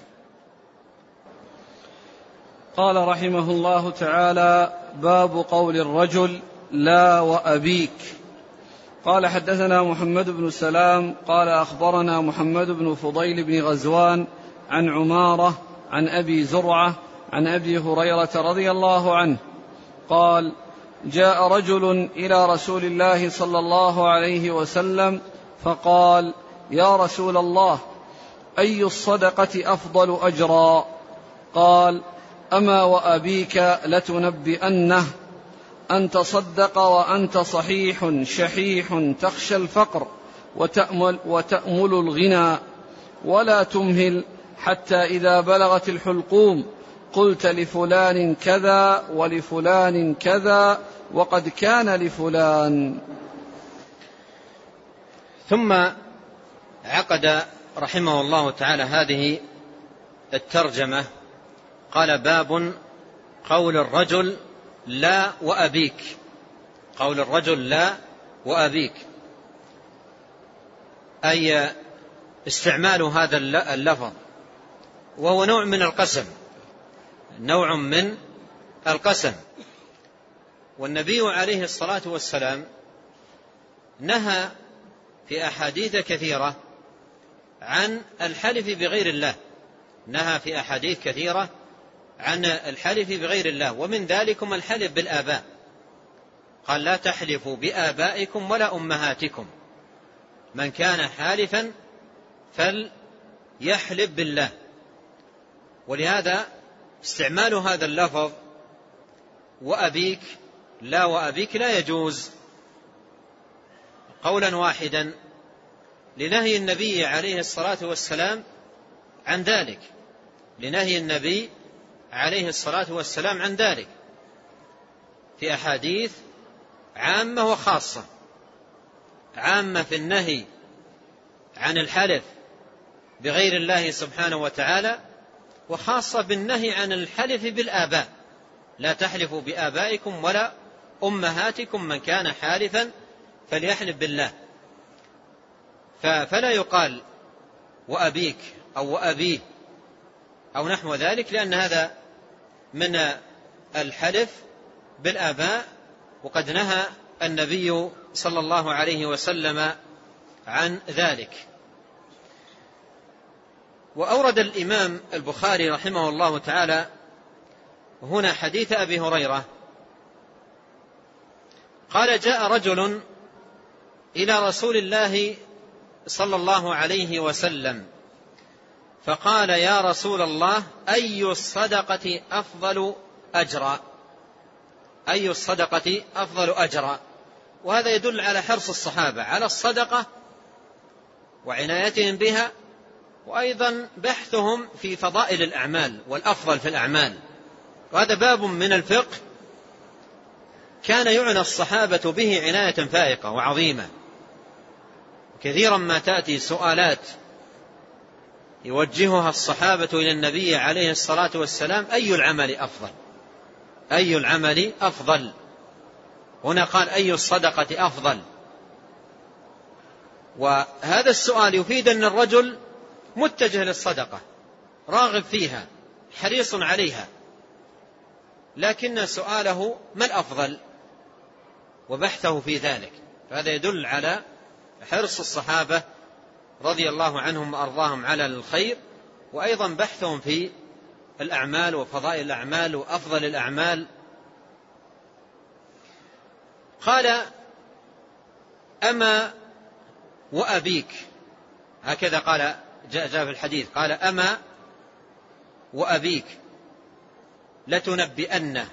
قال رحمه الله تعالى باب قول الرجل لا وأبيك. قال حدثنا محمد بن سلام قال أخبرنا محمد بن فضيل بن غزوان عن عمارة عن أبي زرعة عن أبي هريرة رضي الله عنه قال جاء رجل إلى رسول الله صلى الله عليه وسلم فقال يا رسول الله أي الصدقة أفضل أجرا؟ قال أما وأبيك لتنبئنه أن تصدق وأنت صحيح شحيح تخشى الفقر وتأمل, وتأمل الغنى ولا تمهل حتى إذا بلغت الحلقوم قلت لفلان كذا ولفلان كذا وقد كان لفلان. ثم عقد رحمه الله تعالى هذه الترجمة قال باب قول الرجل لا وأبيك. قول الرجل لا وأبيك أي استعمال هذا اللفظ، وهو نوع من القسم، نوع من القسم. والنبي عليه الصلاة والسلام نهى في أحاديث كثيرة عن الحلف بغير الله، نهى في أحاديث كثيرة عن الحلف بغير الله، ومن ذلكم الحلف بالآباء. قال لا تحلفوا بآبائكم ولا أمهاتكم، من كان حالفا فليحلف بالله. ولهذا استعمال هذا اللفظ وأبيك لا وأبيك لا يجوز قولا واحدا لنهي النبي عليه الصلاة والسلام عن ذلك، لنهي النبي عليه الصلاة والسلام عن ذلك في أحاديث عامة وخاصة. عامة في النهي عن الحلف بغير الله سبحانه وتعالى، وخاصة بالنهي عن الحلف بالآباء. لا تحلفوا بآبائكم ولا أمهاتكم، من كان حالفا فليحلف بالله. فلا يقال وأبيك أو وأبيه أو نحو ذلك، لأن هذا من الحلف بالآباء، وقد نهى النبي صلى الله عليه وسلم عن ذلك. وأورد الإمام البخاري رحمه الله تعالى هنا حديث أبي هريرة قال جاء رجل إلى رسول الله صلى الله عليه وسلم فقال يا رسول الله أي الصدقة أفضل أجرا؟ أي الصدقة أفضل أجرا؟ وهذا يدل على حرص الصحابة على الصدقة وعنايتهم بها، وأيضا بحثهم في فضائل الأعمال والأفضل في الأعمال. وهذا باب من الفقه كان يعنى الصحابة به عناية فائقة وعظيمة. كثيرا ما تأتي سؤالات يوجهها الصحابة إلى النبي عليه الصلاة والسلام أي العمل أفضل، أي العمل أفضل. هنا قال أي الصدقة أفضل، وهذا السؤال يفيد أن الرجل متجه للصدقة راغب فيها حريص عليها، لكن سؤاله ما الأفضل وبحثه في ذلك. فهذا يدل على حرص الصحابة رضي الله عنهم وأرضاهم على الخير، وأيضا بحثهم في الأعمال وفضائل الأعمال وأفضل الأعمال. قال أما وأبيك، هكذا قال جاء في الحديث، قال أما وأبيك لتنبئنه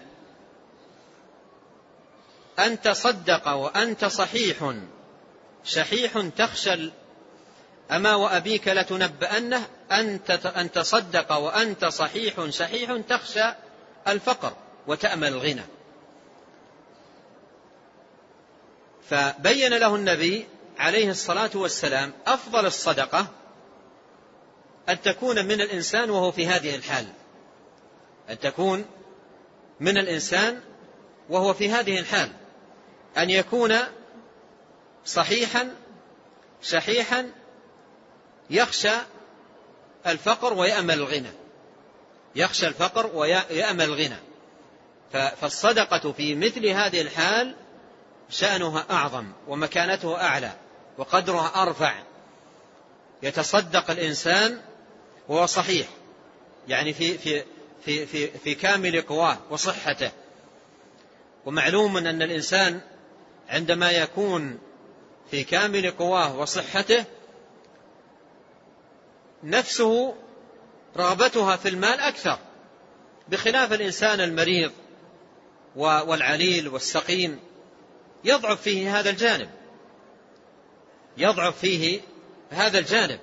أن تصدق وأنت صحيح شحيح تخشى. أما وأبيك لتنبئنه أن تصدق وأنت صحيح شحيح تخشى الفقر وتأمل الغنى. فبين له النبي عليه الصلاة والسلام أفضل الصدقة أن تكون من الإنسان وهو في هذه الحال، أن تكون من الإنسان وهو في هذه الحال، أن يكون صحيحا شحيحا يخشى الفقر ويأمل الغنى، يخشى الفقر ويأمل الغنى. فالصدقة في مثل هذه الحال شأنها أعظم ومكانتها أعلى وقدرها أرفع، يتصدق الإنسان وهو صحيح، يعني في, في, في, في, في كامل قواه وصحته. ومعلوم أن الإنسان عندما يكون في كامل قواه وصحته نفسه رغبتها في المال أكثر، بخلاف الإنسان المريض والعليل والسقيم يضعف فيه هذا الجانب، يضعف فيه هذا الجانب.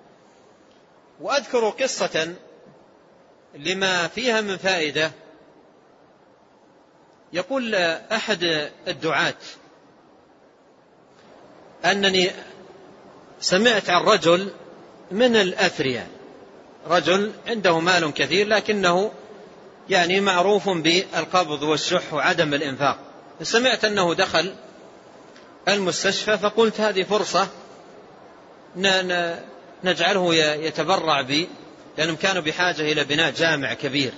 وأذكر قصة لما فيها من فائدة. يقول أحد الدعاة أنني سمعت عن رجل من الأثرياء، رجل عنده مال كثير لكنه يعني معروف بالقبض والشح وعدم الإنفاق. سمعت أنه دخل المستشفى فقلت هذه فرصة نجعله يتبرع بي، لأنهم كانوا بحاجة إلى بناء جامع كبير،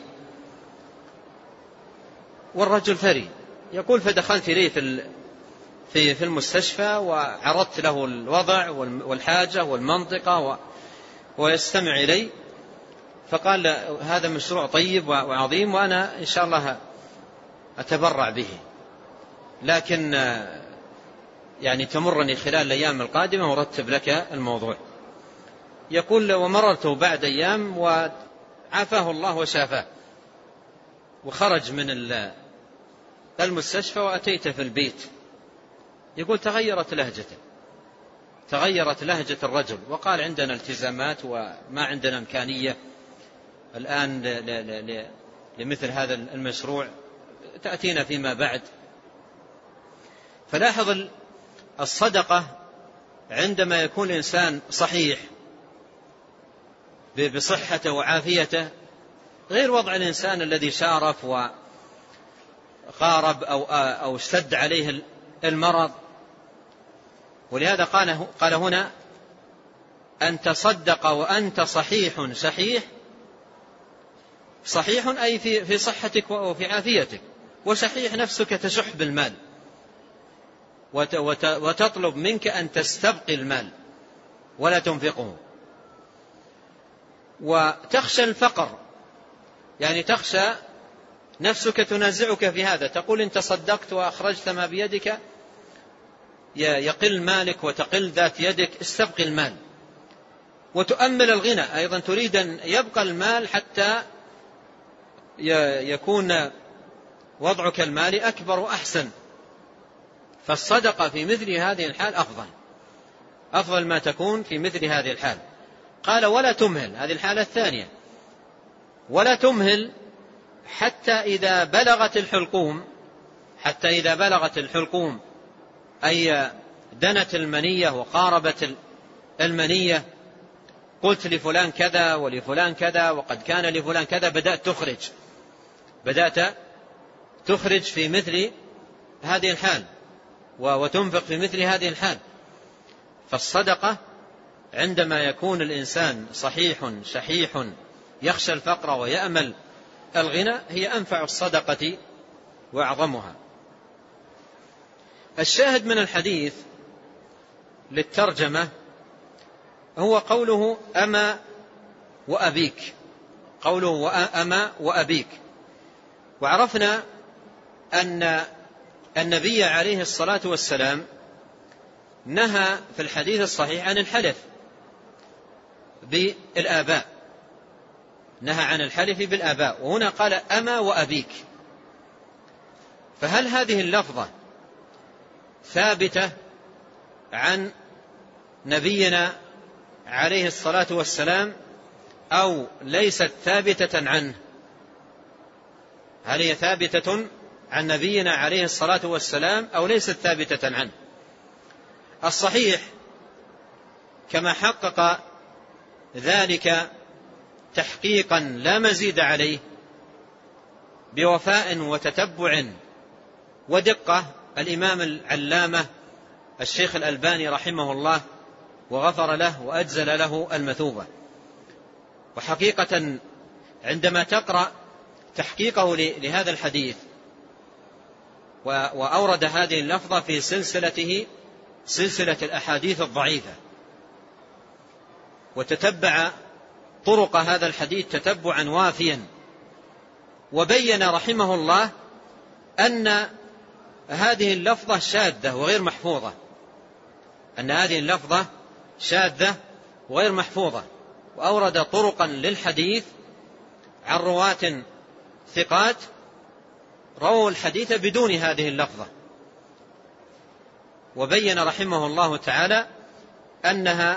والرجل ثري. يقول فدخلت إليه في في المستشفى وعرضت له الوضع والحاجة والمنطقة ويستمع إلي، فقال هذا مشروع طيب وعظيم وأنا إن شاء الله أتبرع به، لكن يعني تمرني خلال الأيام القادمة ورتب لك الموضوع. يقول ومررت بعد أيام وعافاه الله وشافاه، وخرج من المستشفى وأتيت في البيت. يقول تغيرت لهجته، تغيرت لهجة الرجل، وقال عندنا التزامات وما عندنا إمكانية الآن لمثل هذا المشروع، تأتينا فيما بعد. فلاحظ الصدقة عندما يكون الإنسان صحيح بصحته وعافيته، غير وضع الإنسان الذي شارف وقارب أو أو اشتد عليه المرض. ولهذا قال قال هنا أن تصدق وأنت صحيح شحيح. صحيح أي في في صحتك وفي عافيتك، وشحيح نفسك تشح بالمال وتطلب منك أن تستبقي المال ولا تنفقه، وتخشى الفقر، يعني تخشى نفسك تنازعك في هذا، تقول إن تصدقت وأخرجت ما بيدك يقل مالك وتقل ذات يدك، استبقي المال. وتؤمل الغنى أيضا، تريد أن يبقى المال حتى يكون وضعك المالي أكبر وأحسن. فالصدقة في مثل هذه الحال أفضل، أفضل ما تكون في مثل هذه الحال. قال ولا تمهل، هذه الحالة الثانية، ولا تمهل حتى إذا بلغت الحلقوم، حتى إذا بلغت الحلقوم أي دنت المنية وقاربت المنية، قلت لفلان كذا ولفلان كذا وقد كان لفلان كذا، بدأت تخرج بدأت تخرج في مثل هذه الحال وتنفق في مثل هذه الحال. فالصدقة عندما يكون الإنسان صحيح شحيح يخشى الفقر ويأمل الغنى هي أنفع الصدقة وأعظمها. الشاهد من الحديث للترجمة هو قوله أما وأبيك، قوله أما وأبيك. وعرفنا أن النبي عليه الصلاة والسلام نهى في الحديث الصحيح عن الحلف بالآباء، نهى عن الحلف بالآباء، وهنا قال أما وأبيك. فهل هذه اللفظة ثابتة عن نبينا عليه الصلاة والسلام أو ليست ثابتة عنه؟ هل هي ثابتة عن نبينا عليه الصلاة والسلام أو ليست ثابتة عنه؟ الصحيح كما حقق ذلك تحقيقا لا مزيد عليه بوفاء وتتبع ودقة الإمام العلامة الشيخ الألباني رحمه الله وغفر له وأجزل له المثوبة. وحقيقة عندما تقرأ تحقيقه لهذا الحديث وأورد هذه اللفظة في سلسلته سلسلة الأحاديث الضعيفة، وتتبع طرق هذا الحديث تتبعا وافيا، وبين رحمه الله أن هذه اللفظة شاذة وغير محفوظة، أن هذه اللفظة شاذة وغير محفوظة، وأورد طرقا للحديث عن رواة ثقات رووا الحديث بدون هذه اللفظة، وبين رحمه الله تعالى أنها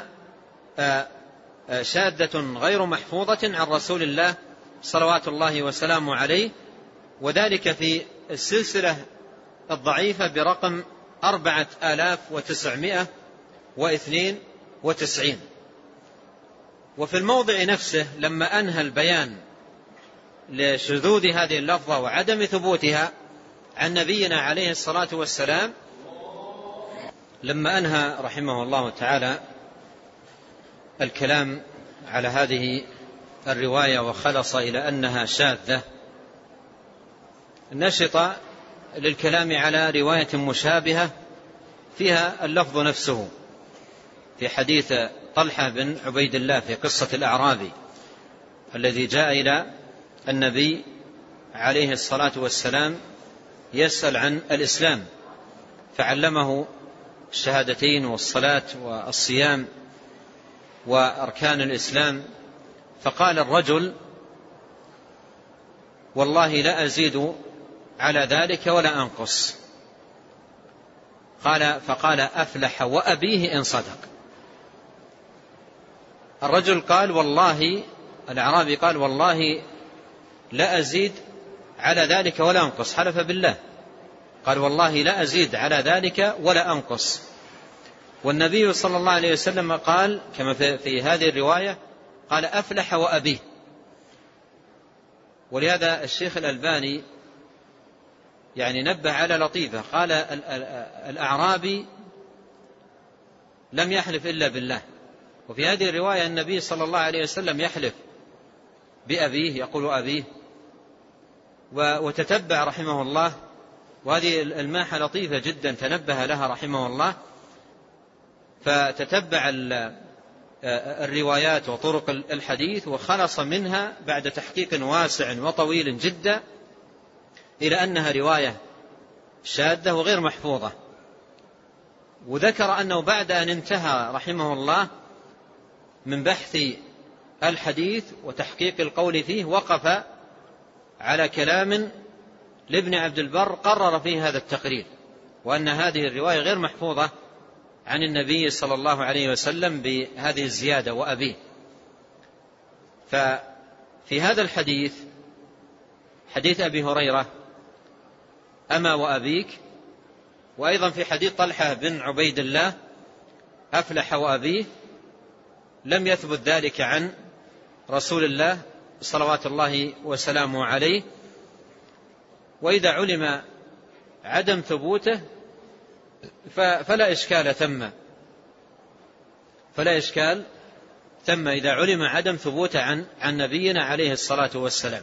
شاذة غير محفوظة عن رسول الله صلوات الله وسلامه عليه، وذلك في السلسلة الضعيفة برقم أربعة آلاف وتسعمائة واثنين وتسعين. وفي الموضع نفسه لما أنهى البيان لشذوذ هذه اللفظة وعدم ثبوتها عن نبينا عليه الصلاة والسلام، لما أنهى رحمه الله تعالى الكلام على هذه الرواية وخلص إلى أنها شاذة، نشط للكلام على رواية مشابهة فيها اللفظ نفسه، في حديث طلحة بن عبيد الله في قصة الأعرابي الذي جاء إلى النبي عليه الصلاة والسلام يسأل عن الإسلام، فعلمه الشهادتين والصلاة والصيام وأركان الإسلام، فقال الرجل: والله لا أزيد على ذلك ولا أنقص. قال فقال: أفلح وأبيه إن صدق. الرجل قال: والله، الأعرابي قال: والله لا أزيد على ذلك ولا أنقص، حلف بالله، قال: والله لا أزيد على ذلك ولا أنقص. والنبي صلى الله عليه وسلم قال كما في هذه الرواية، قال: أفلح وأبيه. ولهذا الشيخ الألباني يعني نبه على لطيفة، قال: الأعرابي لم يحلف إلا بالله. وفي هذه الرواية النبي صلى الله عليه وسلم يحلف بأبيه، يقول أبيه. وتتبع رحمه الله، وهذه الماحة لطيفة جدا تنبه لها رحمه الله، فتتبع الروايات وطرق الحديث وخلص منها بعد تحقيق واسع وطويل جدا إلى أنها رواية شاذة وغير محفوظة. وذكر أنه بعد أن انتهى رحمه الله من بحث الحديث وتحقيق القول فيه، وقف على كلام لابن عبد البر قرر فيه هذا التقرير، وأن هذه الرواية غير محفوظة عن النبي صلى الله عليه وسلم بهذه الزيادة وأبيه. ففي هذا الحديث، حديث أبي هريرة أما وأبيك، وأيضا في حديث طلحة بن عبيد الله أفلح وأبيه، لم يثبت ذلك عن رسول الله صلوات الله وسلامه عليه. وإذا علم عدم ثبوته فلا إشكال ثم فلا إشكال ثم إذا علم عدم ثبوته عن عن نبينا عليه الصلاة والسلام.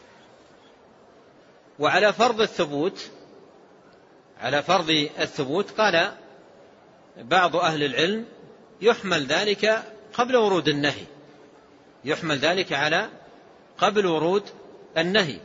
وعلى فرض الثبوت على فرض الثبوت قال بعض أهل العلم يحمل ذلك قبل ورود النهي، يحمل ذلك على قبل ورود النهي.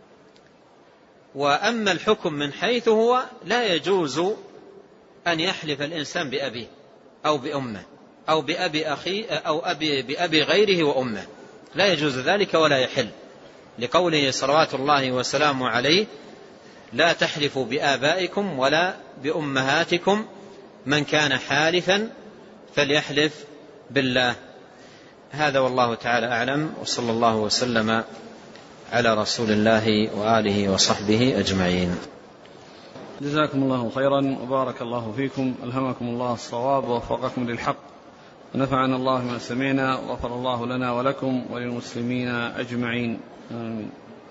وأما الحكم من حيث هو لا يجوز أن يحلف الإنسان بأبيه أو بأمه أو بأبي أخيه أو أبي بأبي غيره وأمه، لا يجوز ذلك ولا يحل، لقوله صلوات الله وسلامه عليه: لا تحلفوا بآبائكم ولا بأمهاتكم، من كان حالفا فليحلف بالله. هذا والله تعالى أعلم، وصلى الله وسلم على رسول الله وآله وصحبه أجمعين. جزاكم الله خيرا وبارك الله فيكم، ألهمكم الله الصواب ووفقكم للحق، ونفعنا الله ما سمعنا، وغفر الله لنا ولكم وللمسلمين أجمعين، آمين.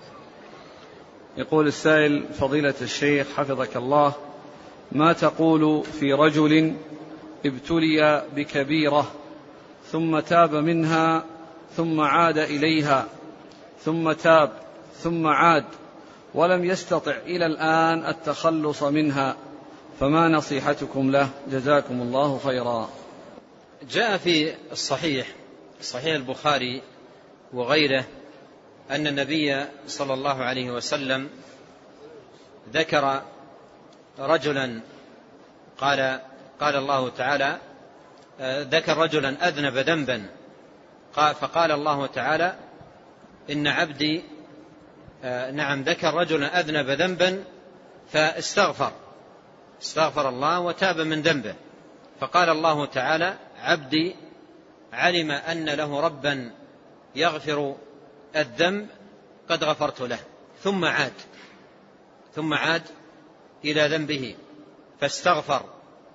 يقول السائل: فضيلة الشيخ حفظك الله، ما تقول في رجل ابتلي بكبيرة ثم تاب منها ثم عاد إليها ثم تاب ثم عاد ولم يستطع إلى الآن التخلص منها، فما نصيحتكم له؟ جزاكم الله خيرا. جاء في الصحيح صحيح البخاري وغيره أن النبي صلى الله عليه وسلم ذكر رجلا قال قال الله تعالى ذكر رجلا أذنب ذنبا فقال الله تعالى إن عبدي نعم ذكر رجلا أذنب ذنبا فاستغفر استغفر الله وتاب من ذنبه، فقال الله تعالى عبدي علم أن له ربا يغفر الذنب قد غفرت له، ثم عاد ثم عاد إلى ذنبه فاستغفر،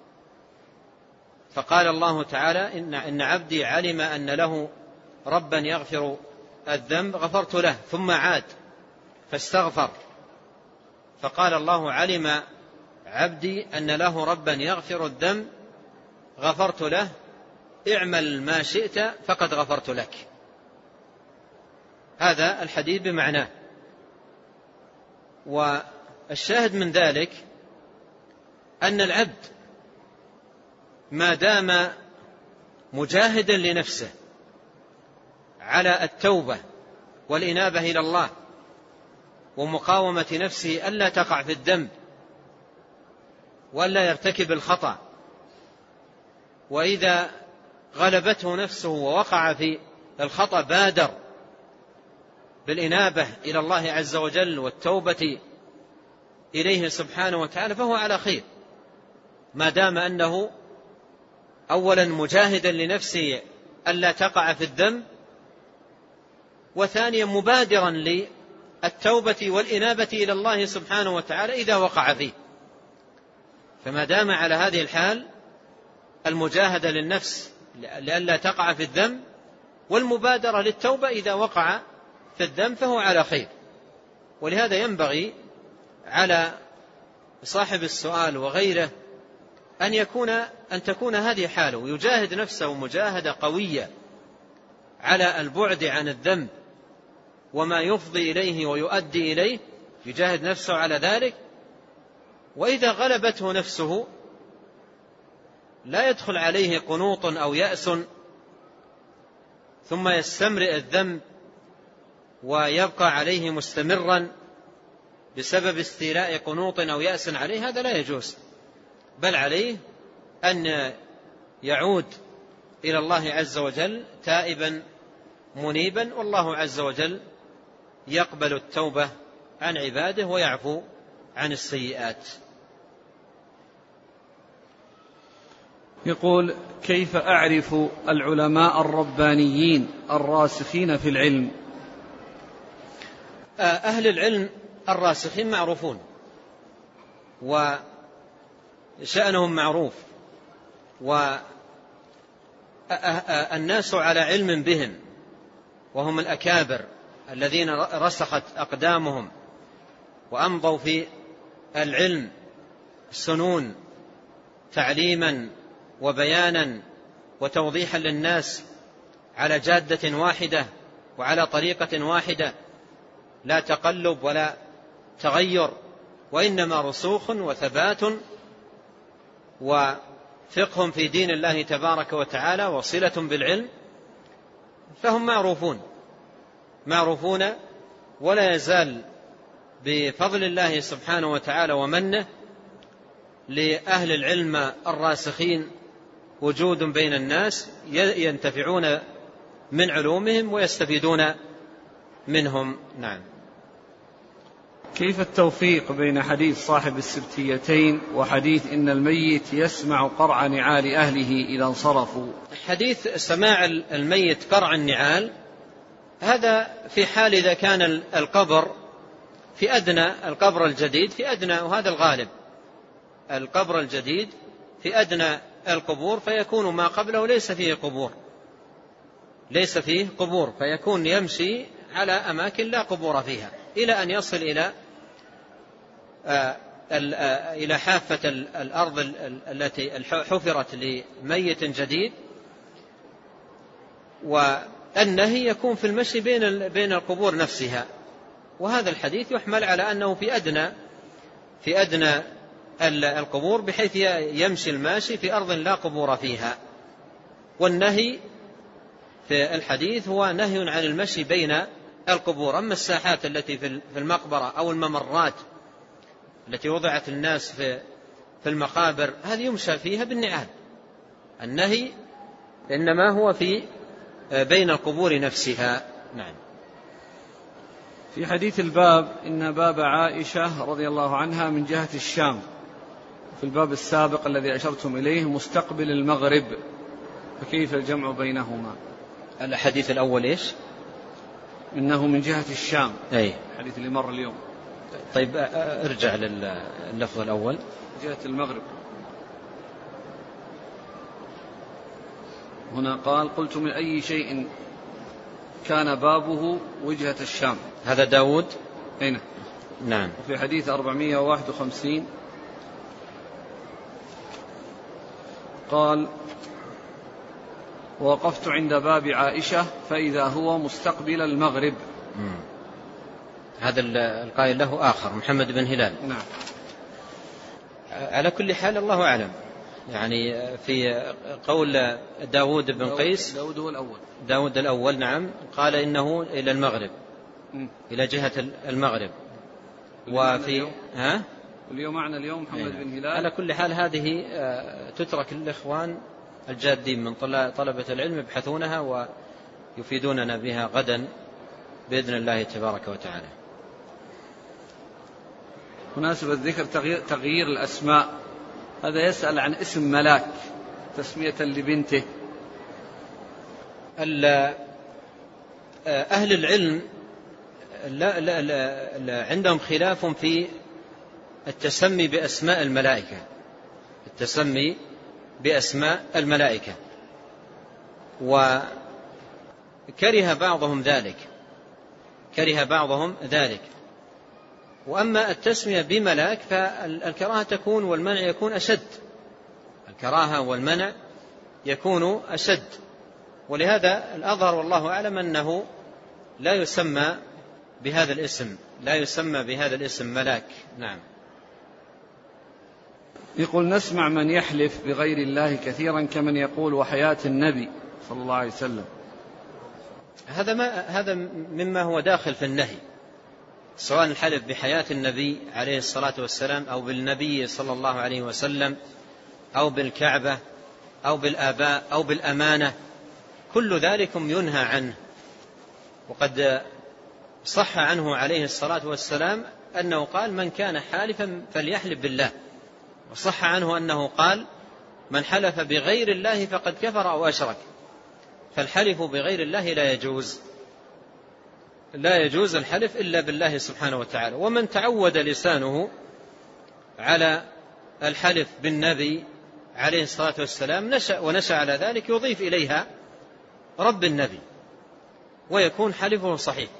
فقال الله تعالى إن, إن عبدي علم أن له ربا يغفر الذنب غفرت له، ثم عاد فاستغفر، فقال الله علم عبدي أن له ربا يغفر الذنب غفرت له، اعمل ما شئت فقد غفرت لك. هذا الحديث بمعناه. والشاهد من ذلك أن العبد ما دام مجاهدا لنفسه على التوبة والإنابة إلى الله ومقاومة نفسه ألا تقع في الذنب وألا يرتكب الخطأ، وإذا غلبته نفسه ووقع في الخطأ بادر بالإنابة إلى الله عز وجل والتوبة إليه سبحانه وتعالى، فهو على خير ما دام أنه أولا مجاهدا لنفسه ألا تقع في الذنب، وثانيا مبادرا للتوبة والإنابة إلى الله سبحانه وتعالى إذا وقع فيه. فما دام على هذه الحال المجاهدة للنفس لئلا تقع في الذنب والمبادرة للتوبة إذا وقع في الذنب فهو على خير. ولهذا ينبغي على صاحب السؤال وغيره أن يكون أن تكون هذه حاله، يجاهد نفسه مجاهدة قوية على البعد عن الذنب وما يفضي إليه ويؤدي إليه، يجاهد نفسه على ذلك، وإذا غلبته نفسه لا يدخل عليه قنوط أو يأس ثم يستمرئ الذنب ويبقى عليه مستمرا بسبب استيلاء قنوط أو يأس عليه، هذا لا يجوز، بل عليه أن يعود إلى الله عز وجل تائبا منيبا، والله عز وجل يقبل التوبة عن عباده ويعفو عن السيئات. يقول: كيف أعرف العلماء الربانيين الراسخين في العلم؟ أهل العلم الراسخين معروفون وشأنهم معروف، والناس على علم بهم، وهم الأكابر الذين رسخت أقدامهم وأمضوا في العلم سنون تعليما وبيانا وتوضيحا للناس على جادة واحدة وعلى طريقة واحدة، لا تقلب ولا تغير، وإنما رسوخ وثبات وفقه في دين الله تبارك وتعالى وصلة بالعلم، فهم معروفون معروفون ولا يزال بفضل الله سبحانه وتعالى ومنه لأهل العلم الراسخين وجود بين الناس ينتفعون من علومهم ويستفيدون منهم. نعم. كيف التوفيق بين حديث صاحب السبتيتين وحديث إن الميت يسمع قرع نعال أهله إذا انصرفوا؟ حديث سماع الميت قرع النعال هذا في حال إذا كان القبر في أدنى القبر الجديد في أدنى، وهذا الغالب، القبر الجديد في أدنى القبور فيكون ما قبله ليس فيه قبور ليس فيه قبور فيكون يمشي على أماكن لا قبور فيها إلى أن يصل إلى إلى حافة الأرض التي حفرت لميت جديد، والنهي يكون في المشي بين بين القبور نفسها وهذا الحديث يحمل على أنه في أدنى في أدنى القبور بحيث يمشي الماشي في أرض لا قبور فيها. والنهي في الحديث هو نهي عن المشي بين القبور. أما الساحات التي في المقبرة أو الممرات التي وضعت الناس في في المقابر هذه يمشى فيها بالنعال. النهي إنما هو في بين القبور نفسها. نعم. في حديث الباب إن باب عائشة رضي الله عنها من جهة الشام، في الباب السابق الذي أشرتم إليه مستقبل المغرب، فكيف الجمع بينهما؟ الحديث الأول إيش؟ إنه من جهة الشام، أي الحديث اللي مر اليوم. طيب ارجع لللفظ الأول. جهة المغرب. هنا قال قلت من أي شيء كان بابه وجهة الشام. هذا داود. أين؟ نعم. وفي حديث أربعمائة وواحد وخمسين قال وقفت عند باب عائشة فإذا هو مستقبل المغرب. مم. هذا القائل له آخر محمد بن هلال. نعم. على كل حال الله أعلم. يعني في قول داود بن قيس، داود هو الأول. داود الأول نعم، قال إنه إلى المغرب، م. إلى جهة المغرب. وفي ها واليوم معنا اليوم محمد بن هلال. على كل حال هذه تترك للإخوان الجادين من طلبة العلم يبحثونها ويفيدوننا بها غدا بإذن الله تبارك وتعالى. مناسبة ذكر تغيير, تغيير الأسماء، هذا يسأل عن اسم ملاك تسمية لبنته. أهل العلم لا لا لا لا عندهم خلاف في التسمي بأسماء الملائكة، التسمي بأسماء الملائكة، وكره بعضهم ذلك، كره بعضهم ذلك. وأما التسمية بملاك فالكراهة تكون والمنع يكون أشد، الكراهة والمنع يكون أشد. ولهذا الأظهر والله أعلم أنه لا يسمى بهذا الاسم، لا يسمى بهذا الاسم ملاك. نعم. يقول نسمع من يحلف بغير الله كثيرا كمن يقول وحياة النبي صلى الله عليه وسلم. هذا ما هذا مما هو داخل في النهي، سواء الحلف بحياة النبي عليه الصلاة والسلام أو بالنبي صلى الله عليه وسلم أو بالكعبة أو بالآباء أو بالأمانة، كل ذلك ينهى عنه. وقد صح عنه عليه الصلاة والسلام أنه قال من كان حالفا فليحلف بالله، وصح عنه أنه قال من حلف بغير الله فقد كفر أو أشرك. فالحلف بغير الله لا يجوز، لا يجوز الحلف إلا بالله سبحانه وتعالى. ومن تعود لسانه على الحلف بالنبي عليه الصلاة والسلام نشأ ونشأ على ذلك يضيف إليها رب النبي ويكون حلفه صحيح.